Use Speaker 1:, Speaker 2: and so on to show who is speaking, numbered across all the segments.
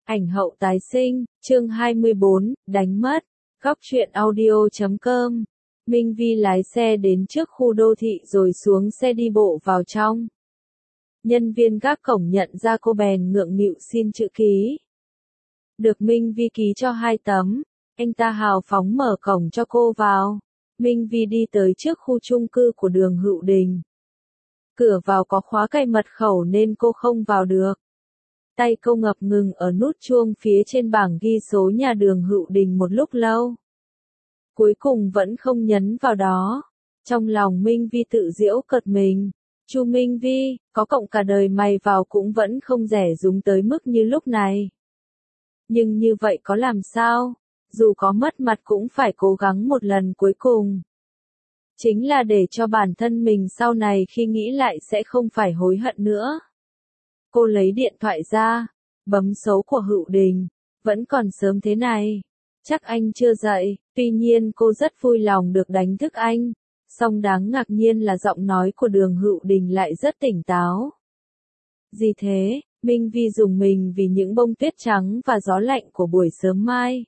Speaker 1: Ảnh hậu tái sinh, chương 24, đánh mất. Góc truyện audio.com. Minh Vi lái xe đến trước khu đô thị rồi xuống xe đi bộ vào trong. Nhân viên gác cổng nhận ra cô bèn ngượng nghịu xin chữ ký. Được Minh Vi ký cho 2 tấm, anh ta hào phóng mở cổng cho cô vào. Minh Vi đi tới trước khu chung cư của Đường Hữu Đình. Cửa vào có khóa cài mật khẩu nên cô không vào được. Tay cô ngập ngừng ở nút chuông phía trên bảng ghi số nhà Đường Hữu Đình một lúc lâu. Cuối cùng vẫn không nhấn vào đó. Trong lòng Minh Vi tự giễu cợt mình. Chu Minh Vi, có cộng cả đời mày vào cũng vẫn không rẻ rúng tới mức như lúc này. Nhưng như vậy có làm sao? Dù có mất mặt cũng phải cố gắng một lần cuối cùng. Chính là để cho bản thân mình sau này khi nghĩ lại sẽ không phải hối hận nữa. Cô lấy điện thoại ra, bấm số của Hữu Đình. Vẫn còn sớm thế này. Chắc anh chưa dậy, tuy nhiên cô rất vui lòng được đánh thức anh. Song đáng ngạc nhiên là giọng nói của Đường Hữu Đình lại rất tỉnh táo. Gì thế? Minh Vi rùng mình vì những bông tuyết trắng và gió lạnh của buổi sớm mai.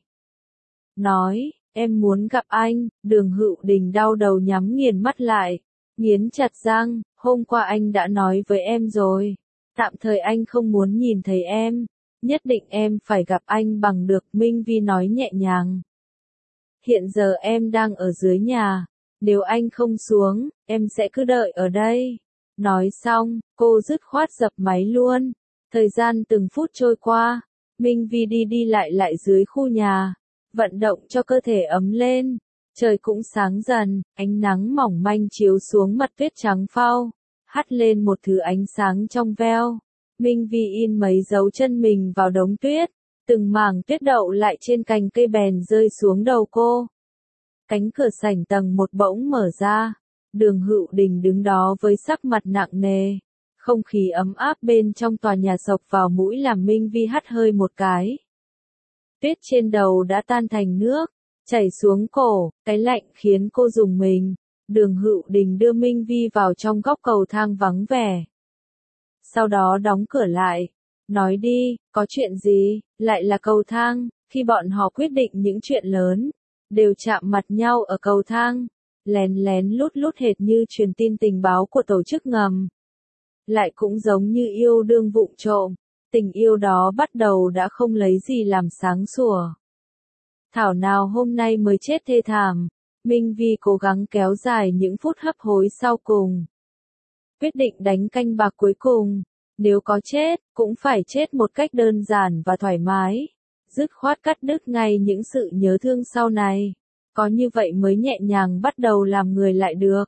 Speaker 1: Nói, em muốn gặp anh. Đường Hữu Đình đau đầu nhắm nghiền mắt lại, nghiến chặt răng, hôm qua anh đã nói với em rồi. Tạm thời anh không muốn nhìn thấy em. Nhất định em phải gặp anh bằng được, Minh Vi nói nhẹ nhàng. Hiện giờ em đang ở dưới nhà. Nếu anh không xuống, em sẽ cứ đợi ở đây. Nói xong, cô dứt khoát dập máy luôn. Thời gian từng phút trôi qua, Minh Vi đi lại dưới khu nhà, vận động cho cơ thể ấm lên. Trời cũng sáng dần, ánh nắng mỏng manh chiếu xuống mặt tuyết trắng phau, hắt lên một thứ ánh sáng trong veo. Minh Vi in mấy dấu chân mình vào đống tuyết, từng mảng tuyết đậu lại trên cành cây bèn rơi xuống đầu cô. Cánh cửa sảnh tầng 1 bỗng mở ra, Đường Hữu Đình đứng đó với sắc mặt nặng nề. Không khí ấm áp bên trong tòa nhà sộc vào mũi làm Minh Vi hắt hơi một cái. Tuyết trên đầu đã tan thành nước, chảy xuống cổ, cái lạnh khiến cô rùng mình. Đường Hữu Đình đưa Minh Vi vào trong góc cầu thang vắng vẻ. Sau đó đóng cửa lại, nói đi, có chuyện gì? Lại là cầu thang. Khi bọn họ quyết định những chuyện lớn, đều chạm mặt nhau ở cầu thang, lén lén lút hệt như truyền tin tình báo của tổ chức ngầm. Lại cũng giống như yêu đương vụng trộm, tình yêu đó bắt đầu đã không lấy gì làm sáng sủa. Thảo nào hôm nay mới chết thê thảm. Minh Vi cố gắng kéo dài những phút hấp hối sau cùng. Quyết định đánh canh bạc cuối cùng, nếu có chết, cũng phải chết một cách đơn giản và thoải mái. Dứt khoát cắt đứt ngay những sự nhớ thương sau này. Có như vậy mới nhẹ nhàng bắt đầu làm người lại được.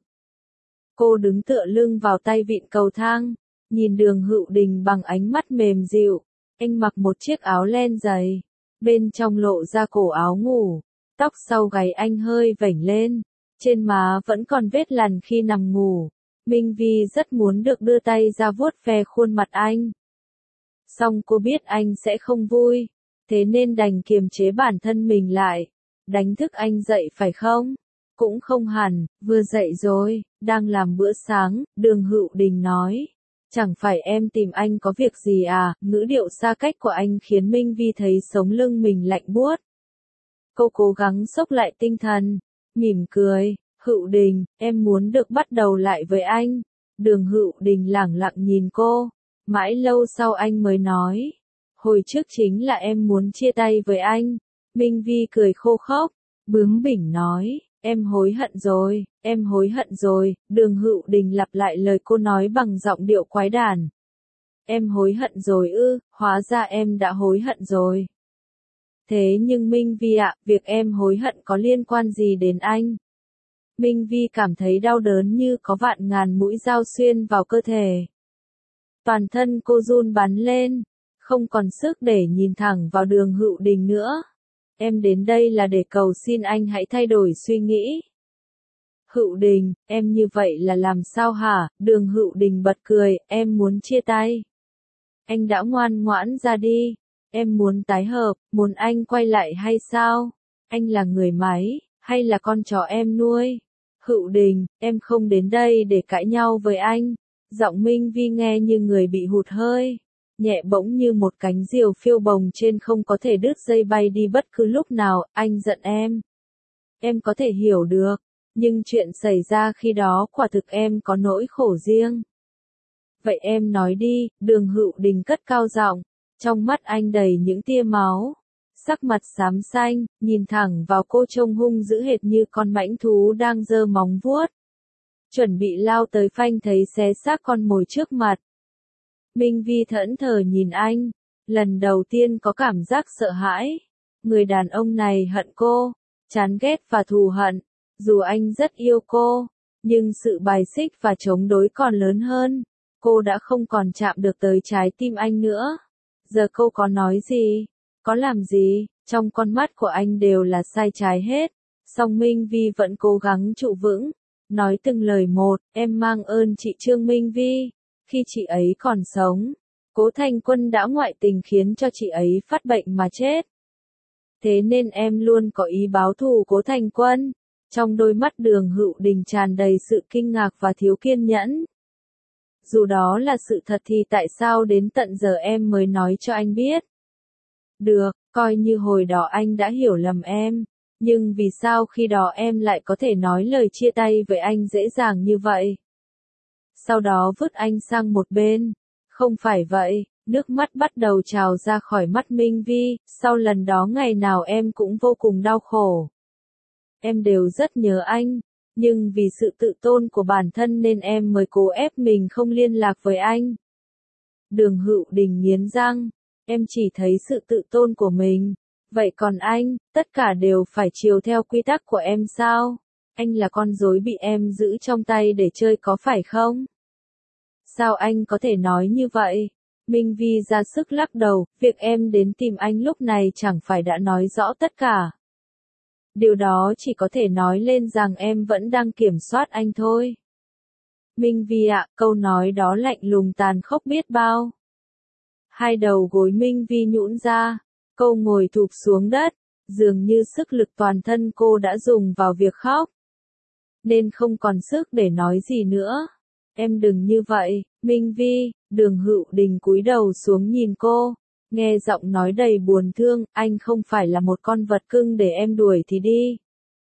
Speaker 1: Cô đứng tựa lưng vào tay vịn cầu thang, nhìn Đường Hữu Đình bằng ánh mắt mềm dịu. Anh mặc một chiếc áo len dày, bên trong lộ ra cổ áo ngủ. Tóc sau gáy anh hơi vểnh lên, trên má vẫn còn vết lằn khi nằm ngủ. Minh Vi rất muốn được đưa tay ra vuốt ve khuôn mặt anh. Song cô biết anh sẽ không vui, thế nên đành kiềm chế bản thân mình lại. Đánh thức anh dậy phải không? Cũng không hẳn, vừa dậy rồi, đang làm bữa sáng. Đường Hữu Đình nói. Chẳng phải em tìm anh có việc gì à? Ngữ điệu xa cách của anh khiến Minh Vi thấy sống lưng mình lạnh buốt. Cô cố gắng xốc lại tinh thần, mỉm cười. Hữu Đình, em muốn được bắt đầu lại với anh. Đường Hữu Đình lẳng lặng nhìn cô. Mãi lâu sau anh mới nói. Hồi trước chính là em muốn chia tay với anh. Minh Vi cười khô khốc, bướng bỉnh nói. Em hối hận rồi, em hối hận rồi. Đường Hữu Đình lặp lại lời cô nói bằng giọng điệu quái đản. Em hối hận rồi ư? Hóa ra em đã hối hận rồi. Thế nhưng Minh Vi ạ, việc em hối hận có liên quan gì đến anh? Minh Vi cảm thấy đau đớn như có vạn ngàn mũi dao xuyên vào cơ thể. Toàn thân cô run bắn lên, không còn sức để nhìn thẳng vào Đường Hữu Đình nữa. Em đến đây là để cầu xin anh hãy thay đổi suy nghĩ. Hữu Đình, em như vậy là làm sao hả? Đường Hữu Đình bật cười, em muốn chia tay. Anh đã ngoan ngoãn ra đi. Em muốn tái hợp, muốn anh quay lại hay sao? Anh là người máy, hay là con chó em nuôi? Hữu Đình, em không đến đây để cãi nhau với anh. Giọng Minh Vi nghe như người bị hụt hơi. nhẹ bỗng như một cánh diều phiêu bồng trên không có thể đứt dây bay đi bất cứ lúc nào. Anh giận em. Em có thể hiểu được, nhưng chuyện xảy ra khi đó quả thực em có nỗi khổ riêng. Vậy em nói đi, Đường Hữu Đình cất cao giọng, trong mắt anh đầy những tia máu. Sắc mặt xám xanh, nhìn thẳng vào cô trông hung dữ hệt như con mãnh thú đang giơ móng vuốt. Chuẩn bị lao tới phanh thấy xé xác con mồi trước mặt. Minh Vi thẫn thờ nhìn anh, lần đầu tiên có cảm giác sợ hãi. Người đàn ông này hận cô, chán ghét và thù hận. Dù anh rất yêu cô, nhưng sự bài xích và chống đối còn lớn hơn. Cô đã không còn chạm được tới trái tim anh nữa. Giờ cô có nói gì, có làm gì, trong con mắt của anh đều là sai trái hết. Song Minh Vi vẫn cố gắng trụ vững, nói từng lời một, em mang ơn chị Trương Minh Vi. Khi chị ấy còn sống, Cố Thành Quân đã ngoại tình khiến cho chị ấy phát bệnh mà chết. Thế nên em luôn có ý báo thù Cố Thành Quân. Trong đôi mắt Đường Hữu Đình tràn đầy sự kinh ngạc và thiếu kiên nhẫn. Dù đó là sự thật thì tại sao đến tận giờ em mới nói cho anh biết? Được, coi như hồi đó anh đã hiểu lầm em. Nhưng vì sao khi đó em lại có thể nói lời chia tay với anh dễ dàng như vậy? Sau đó vứt anh sang một bên. Không phải vậy, nước mắt bắt đầu trào ra khỏi mắt Minh Vi. Sau lần đó ngày nào em cũng vô cùng đau khổ. Em đều rất nhớ anh. Nhưng vì sự tự tôn của bản thân nên em mới cố ép mình không liên lạc với anh. Đường Hữu Đình nghiến răng. Em chỉ thấy sự tự tôn của mình. Vậy còn anh, tất cả đều phải chiều theo quy tắc của em sao? Anh là con rối bị em giữ trong tay để chơi có phải không? Sao anh có thể nói như vậy? Minh Vi ra sức lắc đầu, việc em đến tìm anh lúc này chẳng phải đã nói rõ tất cả. Điều đó chỉ có thể nói lên rằng em vẫn đang kiểm soát anh thôi. Minh Vi ạ, câu nói đó lạnh lùng tàn khốc biết bao. Hai đầu gối Minh Vi nhũn ra, cô ngồi thụp xuống đất, dường như sức lực toàn thân cô đã dùng vào việc khóc. Nên không còn sức để nói gì nữa. Em đừng như vậy, Minh Vi. Đường Hữu Đình cúi đầu xuống nhìn cô, nghe giọng nói đầy buồn thương, anh không phải là một con vật cưng để em đuổi thì đi.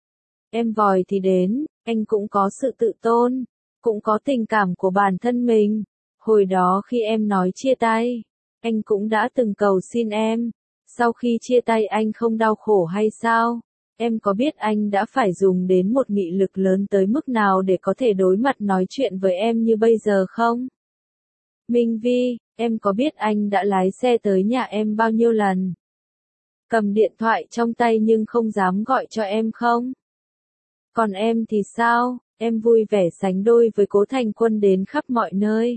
Speaker 1: Em vòi thì đến, anh cũng có sự tự tôn, cũng có tình cảm của bản thân mình. Hồi đó khi em nói chia tay, anh cũng đã từng cầu xin em. Sau khi chia tay anh không đau khổ hay sao? Em có biết anh đã phải dùng đến một nghị lực lớn tới mức nào để có thể đối mặt nói chuyện với em như bây giờ không? Minh Vi, em có biết anh đã lái xe tới nhà em bao nhiêu lần? Cầm điện thoại trong tay nhưng không dám gọi cho em không? Còn em thì sao? Em vui vẻ sánh đôi với Cố Thành Quân đến khắp mọi nơi.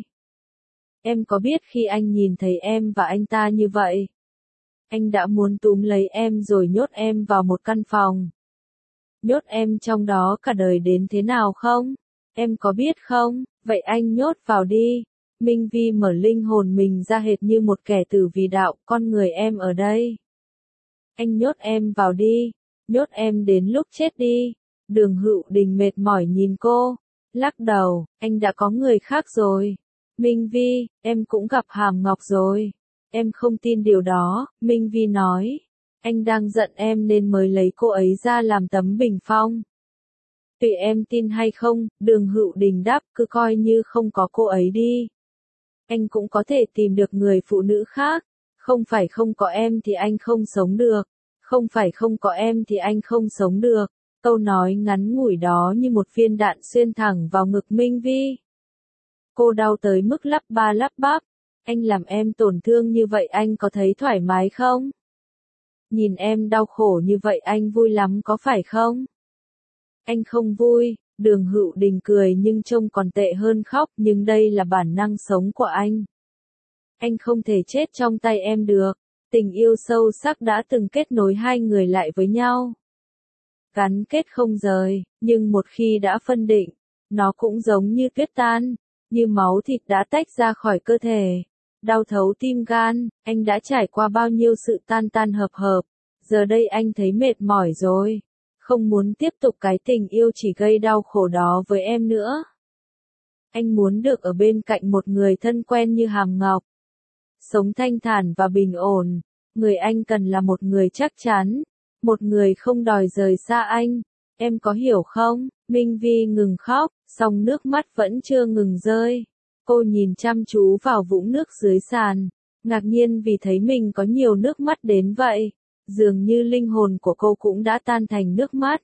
Speaker 1: Em có biết khi anh nhìn thấy em và anh ta như vậy, anh đã muốn túm lấy em rồi nhốt em vào một căn phòng. Nhốt em trong đó cả đời đến thế nào không? Em có biết không? Vậy anh nhốt vào đi. Minh Vi mở linh hồn mình ra hệt như một kẻ tử vì đạo, con người em ở đây. Anh nhốt em vào đi. Nhốt em đến lúc chết đi. Đường Hữu Đình mệt mỏi nhìn cô. Lắc đầu, anh đã có người khác rồi. Minh Vi, em cũng gặp Hàm Ngọc rồi. Em không tin điều đó, Minh Vi nói. Anh đang giận em nên mới lấy cô ấy ra làm tấm bình phong. Tùy em tin hay không, Đường Hữu Đình đáp, cứ coi như không có cô ấy đi. Anh cũng có thể tìm được người phụ nữ khác. Không phải không có em thì anh không sống được. Không phải không có em thì anh không sống được. Câu nói ngắn ngủi đó như một viên đạn xuyên thẳng vào ngực Minh Vi. Cô đau tới mức lắp ba lắp bắp. Anh làm em tổn thương như vậy anh có thấy thoải mái không? Nhìn em đau khổ như vậy anh vui lắm có phải không? Anh không vui, Đường Hữu Đình cười nhưng trông còn tệ hơn khóc, nhưng đây là bản năng sống của anh. Anh không thể chết trong tay em được. Tình yêu sâu sắc đã từng kết nối hai người lại với nhau. Gắn kết không rời, nhưng một khi đã phân định, nó cũng giống như tuyết tan, như máu thịt đã tách ra khỏi cơ thể. Đau thấu tim gan, anh đã trải qua bao nhiêu sự tan tan hợp hợp. Giờ đây anh thấy mệt mỏi rồi. Không muốn tiếp tục cái tình yêu chỉ gây đau khổ đó với em nữa. Anh muốn được ở bên cạnh một người thân quen như Hàm Ngọc. sống thanh thản và bình ổn. Người anh cần là một người chắc chắn, một người không đòi rời xa anh. Em có hiểu không? Minh Vi ngừng khóc, song nước mắt vẫn chưa ngừng rơi. Cô nhìn chăm chú vào vũng nước dưới sàn, ngạc nhiên vì thấy mình có nhiều nước mắt đến vậy. Dường như linh hồn của cô cũng đã tan thành nước mắt.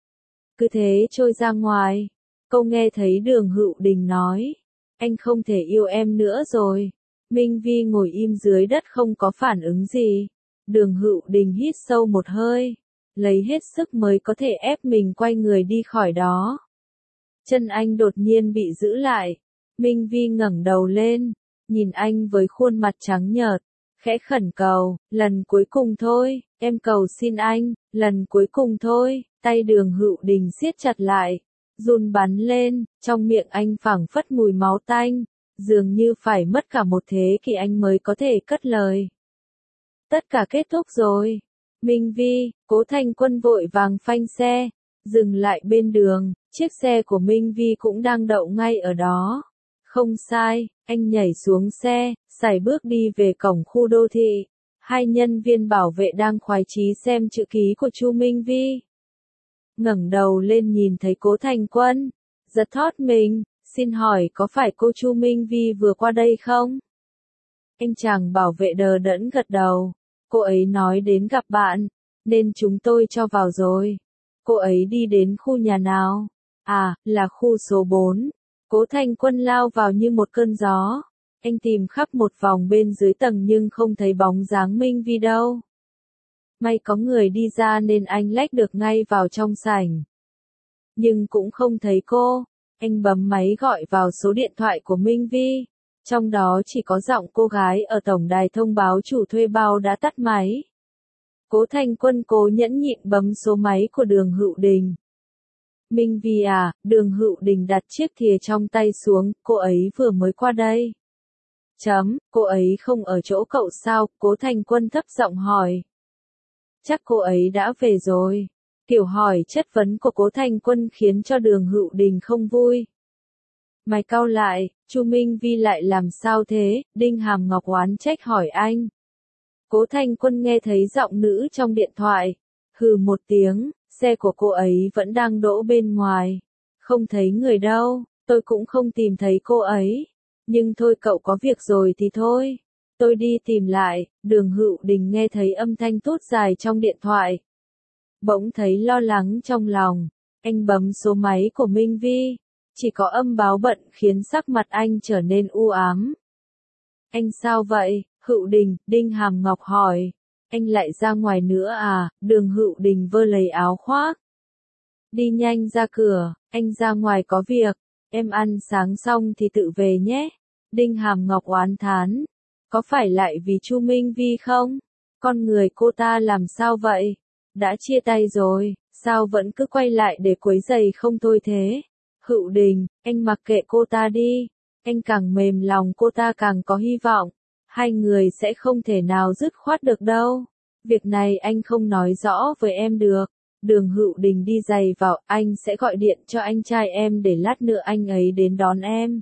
Speaker 1: Cứ thế trôi ra ngoài, cô nghe thấy Đường Hữu Đình nói, anh không thể yêu em nữa rồi. Minh Vi ngồi im dưới đất không có phản ứng gì. Đường Hữu Đình hít sâu một hơi, lấy hết sức mới có thể ép mình quay người đi khỏi đó. Chân anh đột nhiên bị giữ lại. Minh Vi ngẩng đầu lên, nhìn anh với khuôn mặt trắng nhợt, khẽ khẩn cầu, lần cuối cùng thôi, em cầu xin anh, lần cuối cùng thôi. Tay Đường Hữu Đình siết chặt lại, run bắn lên, trong miệng anh phảng phất mùi máu tanh, dường như phải mất cả một thế kỷ anh mới có thể cất lời. Tất cả kết thúc rồi. Minh Vi, Cố Thành Quân vội vàng phanh xe, dừng lại bên đường, chiếc xe của Minh Vi cũng đang đậu ngay ở đó. Không sai, anh nhảy xuống xe, sải bước đi về cổng khu đô thị. Hai nhân viên bảo vệ đang khoái chí xem chữ ký của Chu Minh Vi. Ngẩng đầu lên nhìn thấy Cố Thành Quân, giật thót mình, xin hỏi có phải cô Chu Minh Vi vừa qua đây không? Anh chàng bảo vệ đờ đẫn gật đầu, cô ấy nói đến gặp bạn, nên chúng tôi cho vào rồi. Cô ấy đi đến khu nhà nào? À, là khu số 4. Cố Thành Quân lao vào như một cơn gió. Anh tìm khắp một vòng bên dưới tầng nhưng không thấy bóng dáng Minh Vi đâu. May có người đi ra nên anh lách được ngay vào trong sảnh. Nhưng cũng không thấy cô. Anh bấm máy gọi vào số điện thoại của Minh Vi. Trong đó chỉ có giọng cô gái ở tổng đài thông báo chủ thuê bao đã tắt máy. Cố Thành Quân cố nhẫn nhịn bấm số máy của Đường Hữu Đình. Minh Vi à, Đường Hữu Đình đặt chiếc thìa trong tay xuống, cô ấy vừa mới qua đây. Cô ấy không ở chỗ cậu sao? Cố Thành Quân thấp giọng hỏi. Chắc cô ấy đã về rồi. Kiểu hỏi chất vấn của Cố Thành Quân khiến cho Đường Hữu Đình không vui. Mày cau lại, Chu Minh Vi lại làm sao thế? Đinh Hàm Ngọc oán trách hỏi anh. Cố Thành Quân nghe thấy giọng nữ trong điện thoại, hừ một tiếng, xe của cô ấy vẫn đang đỗ bên ngoài. Không thấy người đâu, tôi cũng không tìm thấy cô ấy. Nhưng thôi cậu có việc rồi thì thôi. Tôi đi tìm lại. Đường Hữu Đình nghe thấy âm thanh thốt dài trong điện thoại. Bỗng thấy lo lắng trong lòng. Anh bấm số máy của Minh Vi. Chỉ có âm báo bận khiến sắc mặt anh trở nên u ám. Anh sao vậy? Hữu Đình, Đinh Hàm Ngọc hỏi. Anh lại ra ngoài nữa à? Đường Hữu Đình vơ lấy áo khoác. Đi nhanh ra cửa, anh ra ngoài có việc. Em ăn sáng xong thì tự về nhé. Đinh Hàm Ngọc oán thán. Có phải lại vì Chu Minh Vi không? Con người cô ta làm sao vậy? Đã chia tay rồi, sao vẫn cứ quay lại để quấy rầy không thôi thế? Hữu Đình, anh mặc kệ cô ta đi. Anh càng mềm lòng cô ta càng có hy vọng. Hai người sẽ không thể nào dứt khoát được đâu. Việc này anh không nói rõ với em được. Đường Hữu Đình đi giày vào, anh sẽ gọi điện cho anh trai em để lát nữa anh ấy đến đón em.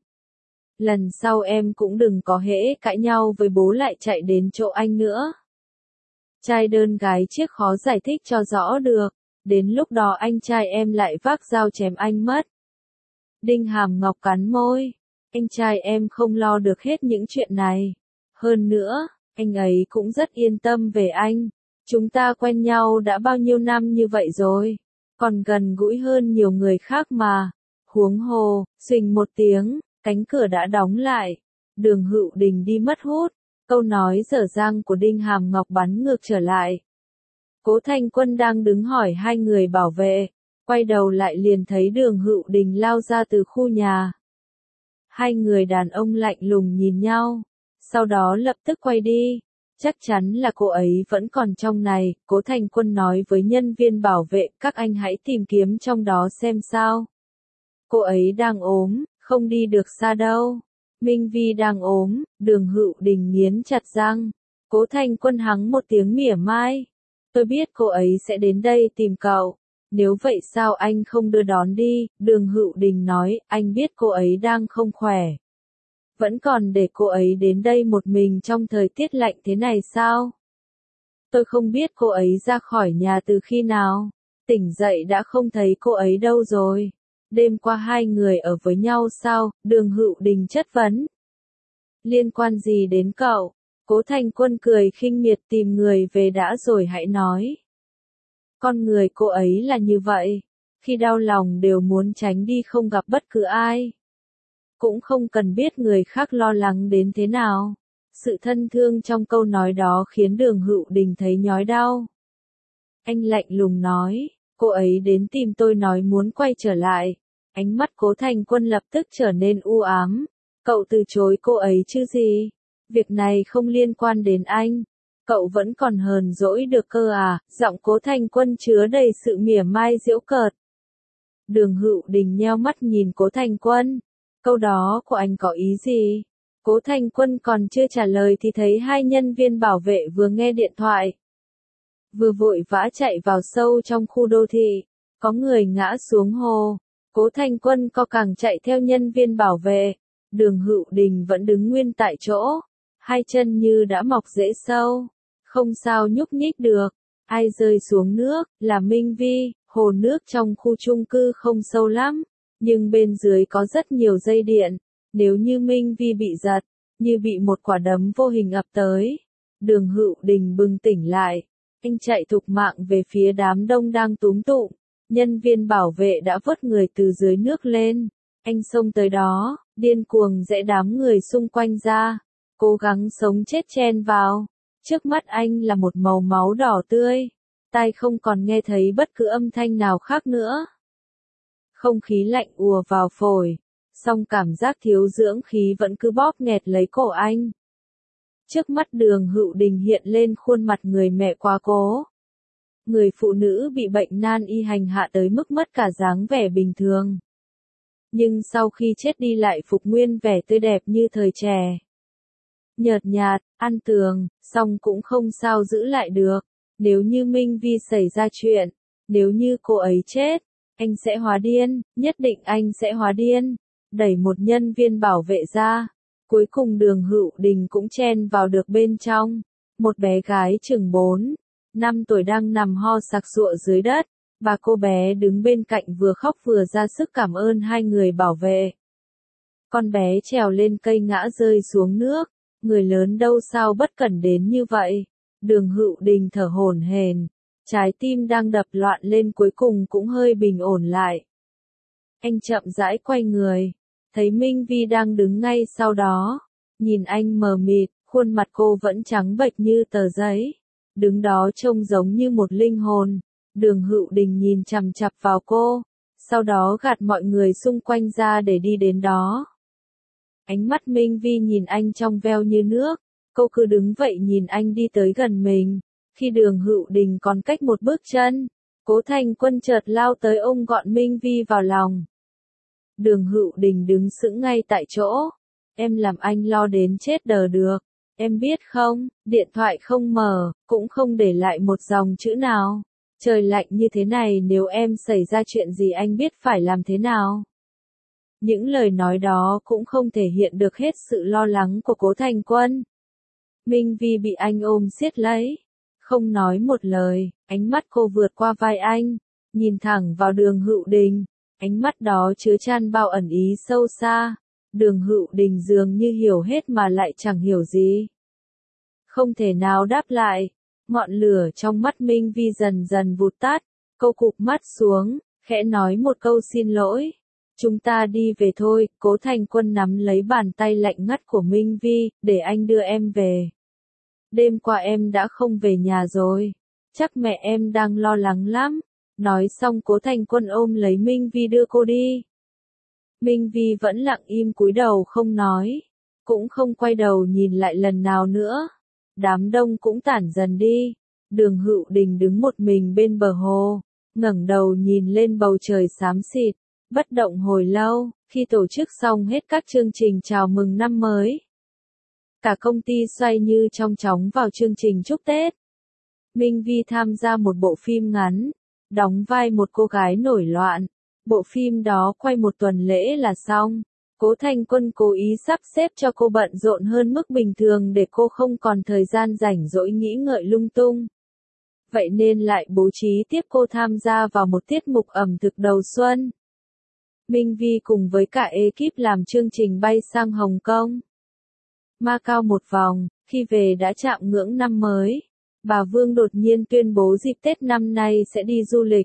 Speaker 1: Lần sau em cũng đừng có hễ cãi nhau với bố lại chạy đến chỗ anh nữa. Trai đơn gái chiếc khó giải thích cho rõ được. Đến lúc đó anh trai em lại vác dao chém anh mất. Đinh Hàm Ngọc cắn môi. Anh trai em không lo được hết những chuyện này. Hơn nữa, anh ấy cũng rất yên tâm về anh. Chúng ta quen nhau đã bao nhiêu năm như vậy rồi. Còn gần gũi hơn nhiều người khác mà. Huống hồ, xuỳnh một tiếng, cánh cửa đã đóng lại. Đường Hữu Đình đi mất hút. Câu nói dở dang của Đinh Hàm Ngọc bắn ngược trở lại. Cố Thành Quân đang đứng hỏi hai người bảo vệ. Quay đầu lại liền thấy Đường Hữu Đình lao ra từ khu nhà. Hai người đàn ông lạnh lùng nhìn nhau. Sau đó lập tức quay đi. Chắc chắn là cô ấy vẫn còn trong này. Cố Thành Quân nói với nhân viên bảo vệ, các anh hãy tìm kiếm trong đó xem sao. Cô ấy đang ốm, không đi được xa đâu. Minh Vi đang ốm. Đường Hữu Đình nghiến chặt răng. Cố Thành Quân hắng một tiếng mỉa mai. Tôi biết cô ấy sẽ đến đây tìm cậu. Nếu vậy sao anh không đưa đón đi? Đường Hữu Đình nói, anh biết cô ấy đang không khỏe. Vẫn còn để cô ấy đến đây một mình trong thời tiết lạnh thế này sao? Tôi không biết cô ấy ra khỏi nhà từ khi nào. Tỉnh dậy đã không thấy cô ấy đâu rồi. Đêm qua hai người ở với nhau sao? Đường Hữu Đình chất vấn. Liên quan gì đến cậu? Cố Thành Quân cười khinh miệt, tìm người về đã rồi hãy nói. Con người cô ấy là như vậy. Khi đau lòng đều muốn tránh đi không gặp bất cứ ai. Cũng không cần biết người khác lo lắng đến thế nào. Sự thân thương trong câu nói đó khiến Đường Hữu Đình thấy nhói đau. Anh lạnh lùng nói, cô ấy đến tìm tôi nói muốn quay trở lại. Ánh mắt Cố Thành Quân lập tức trở nên u ám. Cậu từ chối cô ấy chứ gì? Việc này không liên quan đến anh. Cậu vẫn còn hờn dỗi được cơ à? Giọng Cố Thành Quân chứa đầy sự mỉa mai giễu cợt. Đường Hữu Đình nheo mắt nhìn Cố Thành Quân. Câu đó của anh có ý gì? Cố Thành Quân còn chưa trả lời thì thấy hai nhân viên bảo vệ vừa nghe điện thoại. Vừa vội vã chạy vào sâu trong khu đô thị. Có người ngã xuống hồ. Cố Thành Quân co cẳng chạy theo nhân viên bảo vệ. Đường Hữu Đình vẫn đứng nguyên tại chỗ. Hai chân như đã mọc rễ sâu. Không sao nhúc nhích được. Ai rơi xuống nước, là Minh Vi. Hồ nước trong khu chung cư không sâu lắm. Nhưng bên dưới có rất nhiều dây điện. Nếu như Minh Vi bị giật, như bị một quả đấm vô hình ập tới. Đường Hữu Đình bừng tỉnh lại. Anh chạy thục mạng về phía đám đông đang túm tụm. Nhân viên bảo vệ đã vớt người từ dưới nước lên. Anh xông tới đó, điên cuồng giãy đám người xung quanh ra. Cố gắng sống chết chen vào. Trước mắt anh là một màu máu đỏ tươi. Tai không còn nghe thấy bất cứ âm thanh nào khác nữa. Không khí lạnh ùa vào phổi. Song cảm giác thiếu dưỡng khí vẫn cứ bóp nghẹt lấy cổ anh. Trước mắt Đường Hữu Đình hiện lên khuôn mặt người mẹ quá cố. Người phụ nữ bị bệnh nan y hành hạ tới mức mất cả dáng vẻ bình thường. Nhưng sau khi chết đi lại phục nguyên vẻ tươi đẹp như thời trẻ. Nhợt nhạt, ăn tường, song cũng không sao giữ lại được. Nếu như Minh Vi xảy ra chuyện, nếu như cô ấy chết, anh sẽ hóa điên, nhất định anh sẽ hóa điên. Đẩy một nhân viên bảo vệ ra. Cuối cùng Đường Hữu Đình cũng chen vào được bên trong. Một bé gái chừng 4, 5 tuổi đang nằm ho sặc sụa dưới đất. Và cô bé đứng bên cạnh vừa khóc vừa ra sức cảm ơn hai người bảo vệ. Con bé trèo lên cây ngã rơi xuống nước. Người lớn đâu sao bất cẩn đến như vậy. Đường Hữu Đình thở hổn hển. Trái tim đang đập loạn lên cuối cùng cũng hơi bình ổn lại. Anh chậm rãi quay người. Thấy Minh Vi đang đứng ngay sau đó. Nhìn anh mờ mịt, khuôn mặt cô vẫn trắng bệch như tờ giấy. Đứng đó trông giống như một linh hồn. Đường Hữu Đình nhìn chằm chằm vào cô. Sau đó gạt mọi người xung quanh ra để đi đến đó. Ánh mắt Minh Vi nhìn anh trong veo như nước. Cô cứ đứng vậy nhìn anh đi tới gần mình. Khi Đường Hữu Đình còn cách một bước chân, Cố Thành Quân chợt lao tới ôm gọn Minh Vi vào lòng. Đường Hữu Đình đứng sững ngay tại chỗ. Em làm anh lo đến chết đờ được. Em biết không, điện thoại không mở, cũng không để lại một dòng chữ nào. Trời lạnh như thế này nếu em xảy ra chuyện gì anh biết phải làm thế nào. Những lời nói đó cũng không thể hiện được hết sự lo lắng của Cố Thành Quân. Minh Vi bị anh ôm siết lấy. Không nói một lời, ánh mắt cô vượt qua vai anh. Nhìn thẳng vào Đường Hữu Đình. Ánh mắt đó chứa chan bao ẩn ý sâu xa. Đường Hữu Đình dường như hiểu hết mà lại chẳng hiểu gì. Không thể nào đáp lại. Ngọn lửa trong mắt Minh Vi dần dần vụt tắt. Cô cụp mắt xuống, khẽ nói một câu xin lỗi. Chúng ta đi về thôi. Cố Thành Quân nắm lấy bàn tay lạnh ngắt của Minh Vi, để anh đưa em về. Đêm qua em đã không về nhà rồi. Chắc mẹ em đang lo lắng lắm. Nói xong Cố Thành Quân ôm lấy Minh Vi đưa cô đi. Minh Vi vẫn lặng im cúi đầu không nói. Cũng không quay đầu nhìn lại lần nào nữa. Đám đông cũng tản dần đi. Đường Hữu Đình đứng một mình bên bờ hồ. Ngẩng đầu nhìn lên bầu trời xám xịt. Bất động hồi lâu, khi tổ chức xong hết các chương trình chào mừng năm mới. Cả công ty xoay như trong chóng vào chương trình chúc Tết. Minh Vi tham gia một bộ phim ngắn, đóng vai một cô gái nổi loạn. Bộ phim đó quay một tuần lễ là xong. Cố Thanh Quân cố ý sắp xếp cho cô bận rộn hơn mức bình thường để cô không còn thời gian rảnh rỗi nghĩ ngợi lung tung. Vậy nên lại bố trí tiếp cô tham gia vào một tiết mục ẩm thực đầu xuân. Minh Vi cùng với cả ekip làm chương trình bay sang Hồng Kông, Macau một vòng, khi về đã chạm ngưỡng năm mới. Bà Vương đột nhiên tuyên bố dịp Tết năm nay sẽ đi du lịch.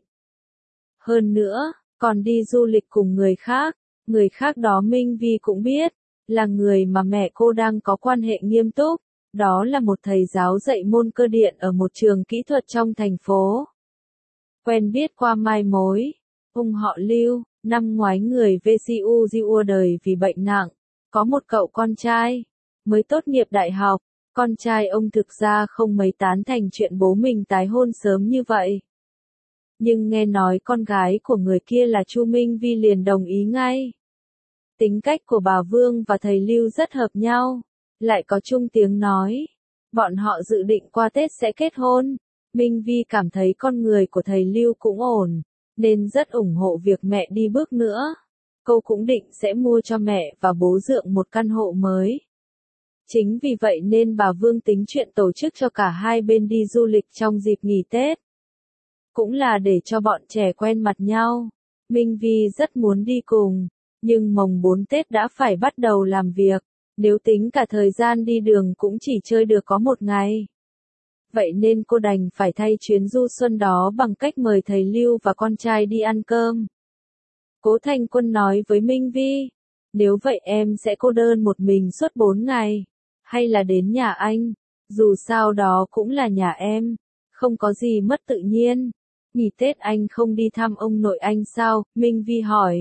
Speaker 1: Hơn nữa, còn đi du lịch cùng người khác đó Minh Vi cũng biết, là người mà mẹ cô đang có quan hệ nghiêm túc, đó là một thầy giáo dạy môn cơ điện ở một trường kỹ thuật trong thành phố. Quen biết qua mai mối, ông họ Lưu, năm ngoái người VCU qua đời vì bệnh nặng, có một cậu con trai, mới tốt nghiệp đại học, con trai ông thực ra không mấy tán thành chuyện bố mình tái hôn sớm như vậy. Nhưng nghe nói con gái của người kia là Chu Minh Vi liền đồng ý ngay. Tính cách của bà Vương và thầy Lưu rất hợp nhau, lại có chung tiếng nói. Bọn họ dự định qua Tết sẽ kết hôn. Minh Vi cảm thấy con người của thầy Lưu cũng ổn, nên rất ủng hộ việc mẹ đi bước nữa. Cô cũng định sẽ mua cho mẹ và bố Dượng một căn hộ mới. Chính vì vậy nên bà Vương tính chuyện tổ chức cho cả hai bên đi du lịch trong dịp nghỉ Tết. Cũng là để cho bọn trẻ quen mặt nhau. Minh Vi rất muốn đi cùng, nhưng mồng 4 Tết đã phải bắt đầu làm việc, nếu tính cả thời gian đi đường cũng chỉ chơi được có một ngày. Vậy nên cô đành phải thay chuyến du xuân đó bằng cách mời thầy Lưu và con trai đi ăn cơm. Cố Thanh Quân nói với Minh Vi, nếu vậy em sẽ cô đơn một mình suốt 4 ngày, hay là đến nhà anh, dù sao đó cũng là nhà em, không có gì mất tự nhiên. Nghỉ Tết anh không đi thăm ông nội anh sao? Minh Vi hỏi.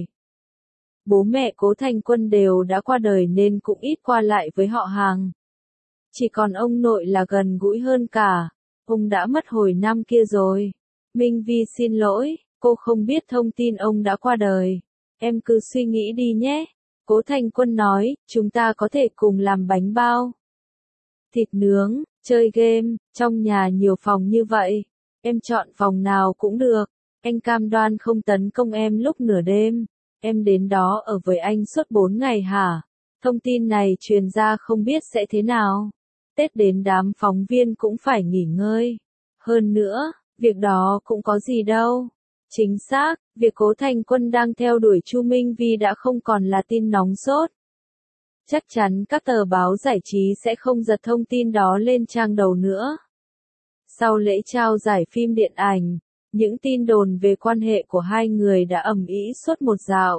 Speaker 1: Bố mẹ Cố Thanh Quân đều đã qua đời nên cũng ít qua lại với họ hàng. Chỉ còn ông nội là gần gũi hơn cả, ông đã mất hồi năm kia rồi. Minh Vi xin lỗi, cô không biết thông tin ông đã qua đời. Em cứ suy nghĩ đi nhé. Cố Thanh Quân nói, chúng ta có thể cùng làm bánh bao, thịt nướng, chơi game, trong nhà nhiều phòng như vậy. Em chọn phòng nào cũng được, anh cam đoan không tấn công em lúc nửa đêm. Em đến đó ở với anh suốt 4 ngày hả? Thông tin này truyền ra không biết sẽ thế nào. Tết đến đám phóng viên cũng phải nghỉ ngơi. Hơn nữa, việc đó cũng có gì đâu. Chính xác, việc Cố Thanh Quân đang theo đuổi Chu Minh Vi đã không còn là tin nóng sốt. Chắc chắn các tờ báo giải trí sẽ không giật thông tin đó lên trang đầu nữa. Sau lễ trao giải phim điện ảnh, những tin đồn về quan hệ của hai người đã ầm ĩ suốt một dạo.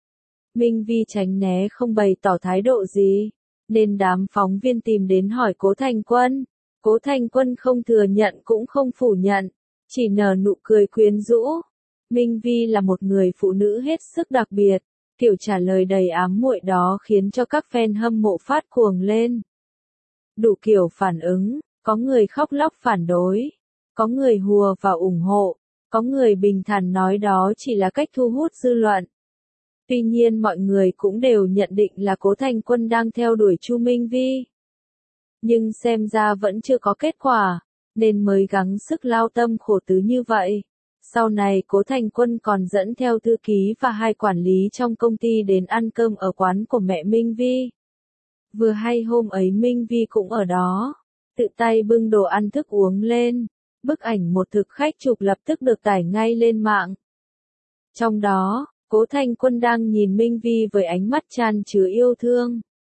Speaker 1: Minh Vi tránh né không bày tỏ thái độ gì, nên đám phóng viên tìm đến hỏi Cố Thanh Quân. Cố Thanh Quân không thừa nhận cũng không phủ nhận, chỉ nở nụ cười quyến rũ. Minh Vi là một người phụ nữ hết sức đặc biệt, kiểu trả lời đầy ám muội đó khiến cho các fan hâm mộ phát cuồng lên. Đủ kiểu phản ứng, có người khóc lóc phản đối, có người hùa và ủng hộ, có người bình thản nói đó chỉ là cách thu hút dư luận. Tuy nhiên mọi người cũng đều nhận định là Cố Thanh Quân đang theo đuổi Chu Minh Vi. Nhưng xem ra vẫn chưa có kết quả, nên mới gắng sức lao tâm khổ tứ như vậy. Sau này Cố Thanh Quân còn dẫn theo thư ký và hai quản lý trong công ty đến ăn cơm ở quán của mẹ Minh Vi. Vừa hay hôm ấy Minh Vi cũng ở đó, tự tay bưng đồ ăn thức uống lên. Bức ảnh một thực khách chụp lập tức được tải ngay lên mạng. Trong đó, Cố Thanh Quân đang nhìn Minh Vi với ánh mắt chan chứa yêu thương.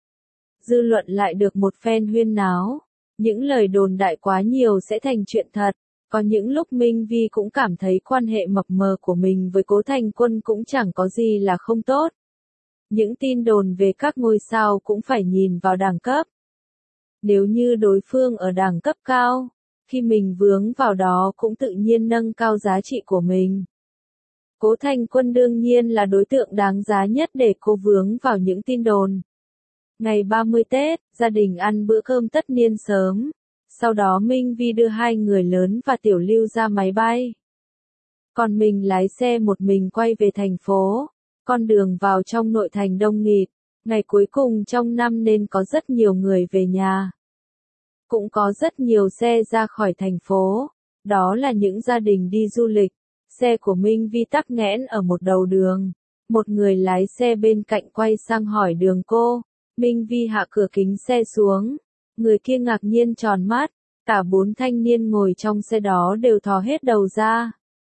Speaker 1: Dư luận lại được một phen huyên náo. Những lời đồn đại quá nhiều sẽ thành chuyện thật. Có những lúc Minh Vi cũng cảm thấy quan hệ mập mờ của mình với Cố Thanh Quân cũng chẳng có gì là không tốt. Những tin đồn về các ngôi sao cũng phải nhìn vào đẳng cấp. Nếu như đối phương ở đẳng cấp cao, khi mình vướng vào đó cũng tự nhiên nâng cao giá trị của mình. Cố Thanh Quân đương nhiên là đối tượng đáng giá nhất để cô vướng vào những tin đồn. Ngày 30 Tết, gia đình ăn bữa cơm tất niên sớm. Sau đó Minh Vi đưa hai người lớn và Tiểu Lưu ra máy bay. Còn mình lái xe một mình quay về thành phố. Con đường vào trong nội thành đông nghịt. Ngày cuối cùng trong năm nên có rất nhiều người về nhà. Cũng có rất nhiều xe ra khỏi thành phố. Đó là những gia đình đi du lịch. Xe của Minh Vi tắc nghẽn ở một đầu đường. Một người lái xe bên cạnh quay sang hỏi đường cô. Minh Vi hạ cửa kính xe xuống. Người kia ngạc nhiên tròn mắt. Cả 4 thanh niên ngồi trong xe đó đều thò hết đầu ra.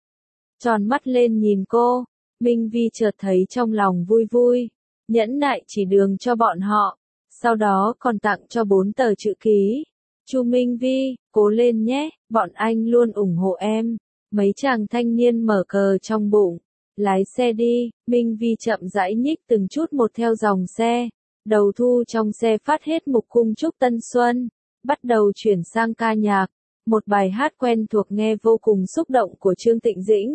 Speaker 1: Tròn mắt lên nhìn cô. Minh Vi chợt thấy trong lòng vui vui. Nhẫn nại chỉ đường cho bọn họ. Sau đó còn tặng cho 4 tờ chữ ký. Chu Minh Vi, cố lên nhé, bọn anh luôn ủng hộ em. Mấy chàng thanh niên mở cờ trong bụng. Lái xe đi, Minh Vi chậm rãi nhích từng chút một theo dòng xe. Đầu thu trong xe phát hết mục cung chúc tân xuân. Bắt đầu chuyển sang ca nhạc. Một bài hát quen thuộc nghe vô cùng xúc động của Trương Tịnh Dĩnh.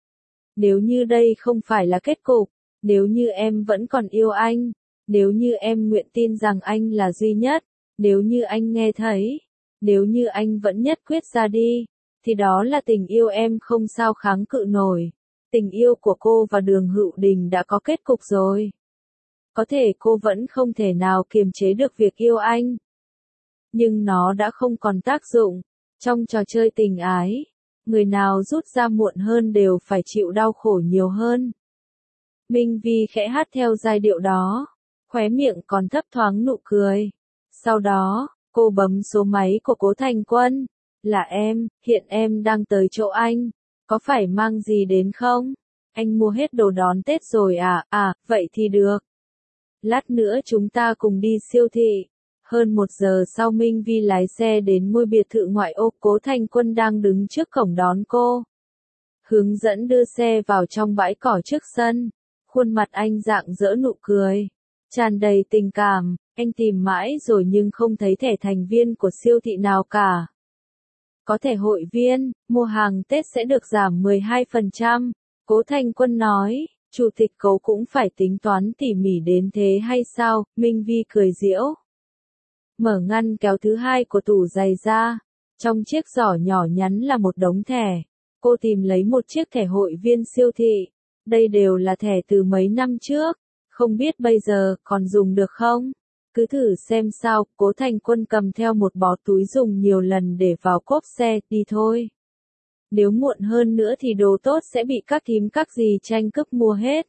Speaker 1: Nếu như đây không phải là kết cục, nếu như em vẫn còn yêu anh, nếu như em nguyện tin rằng anh là duy nhất, nếu như anh nghe thấy, nếu như anh vẫn nhất quyết ra đi, thì đó là tình yêu em không sao kháng cự nổi. Tình yêu của cô và Đường Hữu Đình đã có kết cục rồi. Có thể cô vẫn không thể nào kiềm chế được việc yêu anh. Nhưng nó đã không còn tác dụng. Trong trò chơi tình ái, người nào rút ra muộn hơn đều phải chịu đau khổ nhiều hơn. Minh Vi khẽ hát theo giai điệu đó, khóe miệng còn thấp thoáng nụ cười. Sau đó, cô bấm số máy của Cố Thành Quân. Là em, hiện em đang tới chỗ anh. Có phải mang gì đến không? Anh mua hết đồ đón Tết rồi à? À, vậy thì được. Lát nữa chúng ta cùng đi siêu thị. Hơn 1 giờ sau Minh Vi lái xe đến ngôi biệt thự ngoại ô. Cố Thành Quân đang đứng trước cổng đón cô. Hướng dẫn đưa xe vào trong bãi cỏ trước sân. Khuôn mặt anh rạng rỡ nụ cười. Tràn đầy tình cảm. Anh tìm mãi rồi nhưng không thấy thẻ thành viên của siêu thị nào cả. Có thẻ hội viên, mua hàng Tết sẽ được giảm 12%. Cố Thành Quân nói, chủ tịch Cố cũng phải tính toán tỉ mỉ đến thế hay sao? Minh Vi cười giễu. Mở ngăn kéo thứ hai của tủ giày ra. Trong chiếc giỏ nhỏ nhắn là một đống thẻ. Cô tìm lấy một chiếc thẻ hội viên siêu thị. Đây đều là thẻ từ mấy năm trước. Không biết bây giờ còn dùng được không? Cứ thử xem sao. Cố Thành Quân cầm theo một bó túi dùng nhiều lần để vào cốp xe, đi thôi. Nếu muộn hơn nữa thì đồ tốt sẽ bị các thím các dì tranh cướp mua hết.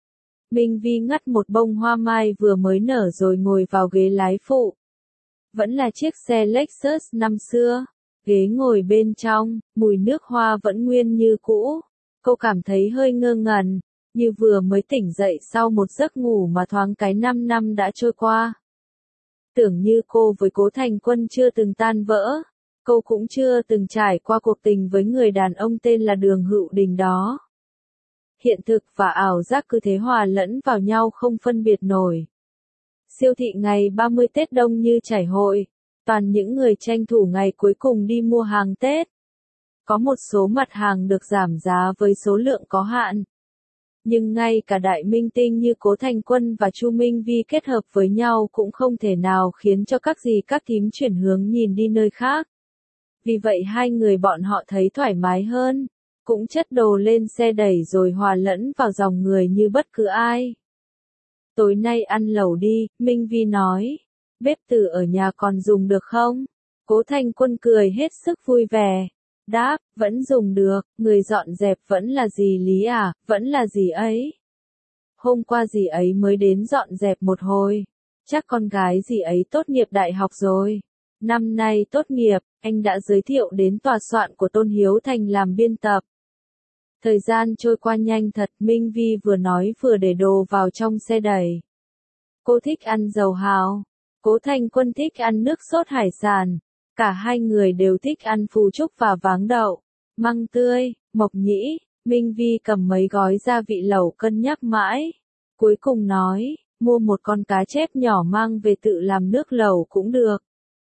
Speaker 1: Minh Vi ngắt một bông hoa mai vừa mới nở rồi ngồi vào ghế lái phụ. Vẫn là chiếc xe Lexus năm xưa. Ghế ngồi bên trong, mùi nước hoa vẫn nguyên như cũ. Cô cảm thấy hơi ngơ ngẩn, như vừa mới tỉnh dậy sau một giấc ngủ mà thoáng cái 5 năm đã trôi qua. Tưởng như cô với Cố Thành Quân chưa từng tan vỡ. Cô cũng chưa từng trải qua cuộc tình với người đàn ông tên là Đường Hữu Đình đó. Hiện thực và ảo giác cứ thế hòa lẫn vào nhau không phân biệt nổi. Siêu thị ngày 30 Tết đông như chảy hội. Toàn những người tranh thủ ngày cuối cùng đi mua hàng Tết. Có một số mặt hàng được giảm giá với số lượng có hạn. Nhưng ngay cả đại minh tinh như Cố Thành Quân và Chu Minh Vi kết hợp với nhau cũng không thể nào khiến cho các dì các thím chuyển hướng nhìn đi nơi khác. Vì vậy hai người bọn họ thấy thoải mái hơn, cũng chất đồ lên xe đẩy rồi hòa lẫn vào dòng người như bất cứ ai. Tối nay ăn lẩu đi, Minh Vi nói. Bếp từ ở nhà còn dùng được không? Cố Thành Quân cười hết sức vui vẻ. Đáp, vẫn dùng được, người dọn dẹp vẫn là dì Lý à, vẫn là dì ấy. Hôm qua dì ấy mới đến dọn dẹp một hồi. Chắc con gái dì ấy tốt nghiệp đại học rồi. Năm nay tốt nghiệp, anh đã giới thiệu đến tòa soạn của Tôn Hiếu Thành làm biên tập. Thời gian trôi qua nhanh thật, Minh Vi vừa nói vừa để đồ vào trong xe đẩy. Cô thích ăn dầu hào. Cố Thành Quân thích ăn nước sốt hải sản. Cả hai người đều thích ăn phù trúc và váng đậu, măng tươi, mộc nhĩ. Minh Vi cầm mấy gói gia vị lẩu cân nhắc mãi. Cuối cùng nói, mua một con cá chép nhỏ mang về tự làm nước lẩu cũng được.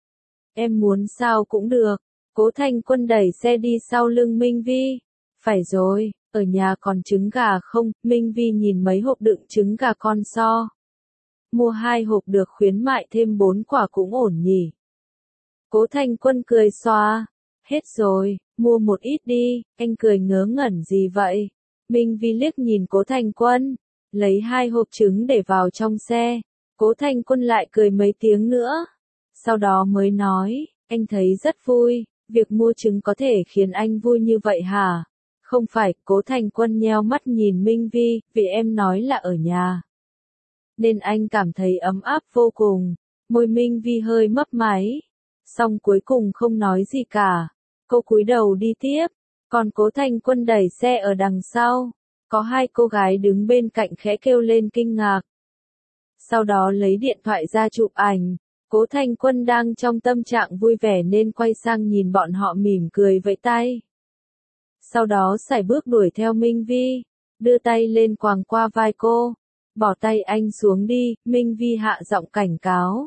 Speaker 1: Em muốn sao cũng được. Cố Thành Quân đẩy xe đi sau lưng Minh Vi. Phải rồi, ở nhà còn trứng gà không? Minh Vi nhìn mấy hộp đựng trứng gà con so. Mua 2 hộp được khuyến mại thêm 4 quả cũng ổn nhỉ. Cố Thành Quân cười xòa. Hết rồi, mua một ít đi, anh cười ngớ ngẩn gì vậy? Minh Vi liếc nhìn Cố Thành Quân, lấy 2 hộp trứng để vào trong xe. Cố Thành Quân lại cười mấy tiếng nữa. Sau đó mới nói, anh thấy rất vui, việc mua trứng có thể khiến anh vui như vậy hả? Không phải, Cố Thành Quân nheo mắt nhìn Minh Vi, vì em nói là ở nhà. Nên anh cảm thấy ấm áp vô cùng. Môi Minh Vi hơi mấp máy. Xong cuối cùng không nói gì cả. Cô cúi đầu đi tiếp. Còn Cố Thành Quân đẩy xe ở đằng sau. Có hai cô gái đứng bên cạnh khẽ kêu lên kinh ngạc. Sau đó lấy điện thoại ra chụp ảnh. Cố Thành Quân đang trong tâm trạng vui vẻ nên quay sang nhìn bọn họ mỉm cười vẫy tay. Sau đó sải bước đuổi theo Minh Vi, đưa tay lên quàng qua vai cô. Bỏ tay anh xuống đi, Minh Vi hạ giọng cảnh cáo.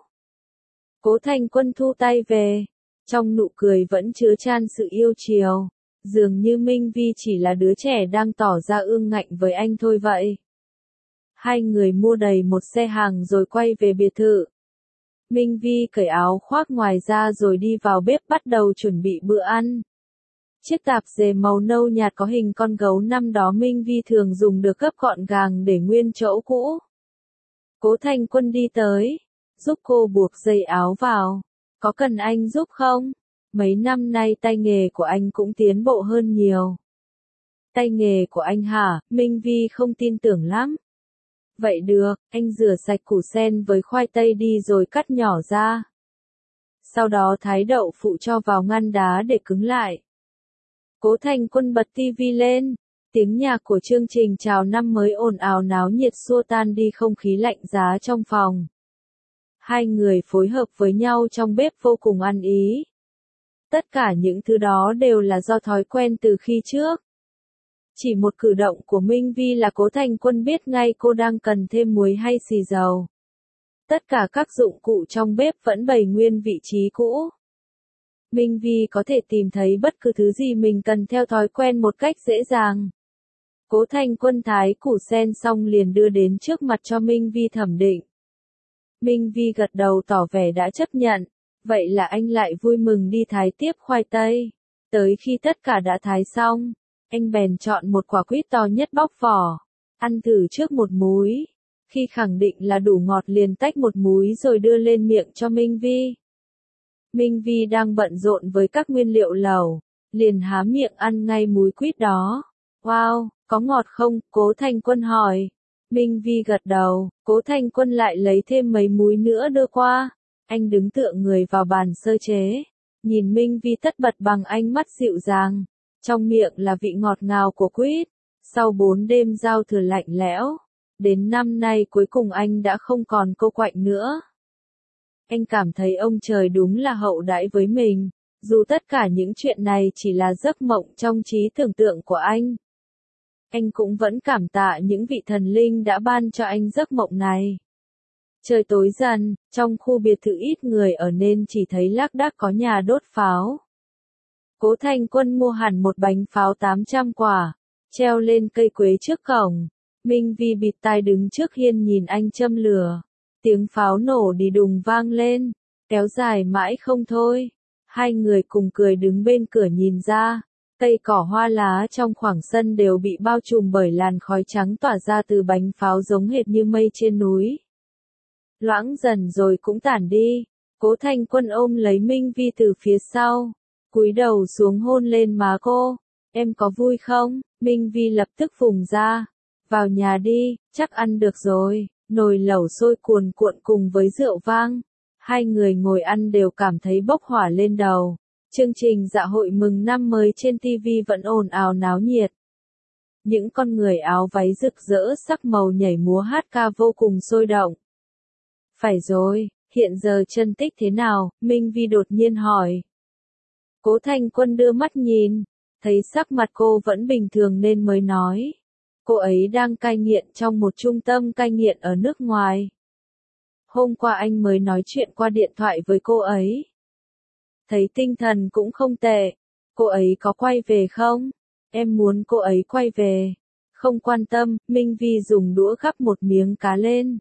Speaker 1: Cố Thành Quân thu tay về, trong nụ cười vẫn chứa chan sự yêu chiều. Dường như Minh Vi chỉ là đứa trẻ đang tỏ ra ương ngạnh với anh thôi vậy. Hai người mua đầy một xe hàng rồi quay về biệt thự. Minh Vi cởi áo khoác ngoài ra rồi đi vào bếp bắt đầu chuẩn bị bữa ăn. Chiếc tạp dề màu nâu nhạt có hình con gấu năm đó Minh Vi thường dùng được gấp gọn gàng để nguyên chỗ cũ. Cố Thành Quân đi tới, giúp cô buộc dây áo vào. Có cần anh giúp không? Mấy năm nay tay nghề của anh cũng tiến bộ hơn nhiều. Tay nghề của anh hả? Minh Vi không tin tưởng lắm. Vậy được, anh rửa sạch củ sen với khoai tây đi rồi cắt nhỏ ra. Sau đó thái đậu phụ cho vào ngăn đá để cứng lại. Cố Thành Quân bật tivi lên, tiếng nhạc của chương trình chào năm mới ồn ào náo nhiệt xua tan đi không khí lạnh giá trong phòng. Hai người phối hợp với nhau trong bếp vô cùng ăn ý. Tất cả những thứ đó đều là do thói quen từ khi trước. Chỉ một cử động của Minh Vi là Cố Thành Quân biết ngay cô đang cần thêm muối hay xì dầu. Tất cả các dụng cụ trong bếp vẫn bày nguyên vị trí cũ. Minh Vi có thể tìm thấy bất cứ thứ gì mình cần theo thói quen một cách dễ dàng. Cố Thành Quân thái củ sen xong liền đưa đến trước mặt cho Minh Vi thẩm định. Minh Vi gật đầu tỏ vẻ đã chấp nhận. Vậy là anh lại vui mừng đi thái tiếp khoai tây. Tới khi tất cả đã thái xong, anh bèn chọn một quả quýt to nhất bóc vỏ. Ăn thử trước một múi. Khi khẳng định là đủ ngọt liền tách một múi rồi đưa lên miệng cho Minh Vi. Minh Vi đang bận rộn với các nguyên liệu lẩu, liền há miệng ăn ngay múi quýt đó. Wow, có ngọt không? Cố Thành Quân hỏi. Minh Vi gật đầu, Cố Thành Quân lại lấy thêm mấy múi nữa đưa qua. Anh đứng tựa người vào bàn sơ chế, nhìn Minh Vi tất bật bằng ánh mắt dịu dàng. Trong miệng là vị ngọt ngào của quýt. Sau 4 đêm giao thừa lạnh lẽo, đến năm nay cuối cùng anh đã không còn cô quạnh nữa. Anh cảm thấy ông trời đúng là hậu đãi với mình, dù tất cả những chuyện này chỉ là giấc mộng trong trí tưởng tượng của anh. Anh cũng vẫn cảm tạ những vị thần linh đã ban cho anh giấc mộng này. Trời tối dần, trong khu biệt thự ít người ở nên chỉ thấy lác đác có nhà đốt pháo. Cố Thành Quân mua hẳn một bánh pháo 800 quả, treo lên cây quế trước cổng. Minh Vi bịt tai đứng trước hiên nhìn anh châm lửa. Tiếng pháo nổ đi đùng vang lên, kéo dài mãi không thôi. Hai người cùng cười đứng bên cửa nhìn ra. Cây cỏ hoa lá trong khoảng sân đều bị bao trùm bởi làn khói trắng tỏa ra từ bánh pháo giống hệt như mây trên núi. Loãng dần rồi cũng tản đi. Cố Thành Quân ôm lấy Minh Vi từ phía sau, cúi đầu xuống hôn lên má cô. Em có vui không? Minh Vi lập tức phùng ra. Vào nhà đi, chắc ăn được rồi. Nồi lẩu sôi cuồn cuộn cùng với rượu vang. Hai người ngồi ăn đều cảm thấy bốc hỏa lên đầu. Chương trình dạ hội mừng năm mới trên TV vẫn ồn ào náo nhiệt. Những con người áo váy rực rỡ sắc màu nhảy múa hát ca vô cùng sôi động. Phải rồi, hiện giờ Trân Tích thế nào? Minh Vi đột nhiên hỏi. Cố Thành Quân đưa mắt nhìn, thấy sắc mặt cô vẫn bình thường nên mới nói. Cô ấy đang cai nghiện trong một trung tâm cai nghiện ở nước ngoài. Hôm qua anh mới nói chuyện qua điện thoại với cô ấy. Thấy tinh thần cũng không tệ. Cô ấy có quay về không? Em muốn cô ấy quay về. Không quan tâm, Minh Vi dùng đũa gắp một miếng cá lên.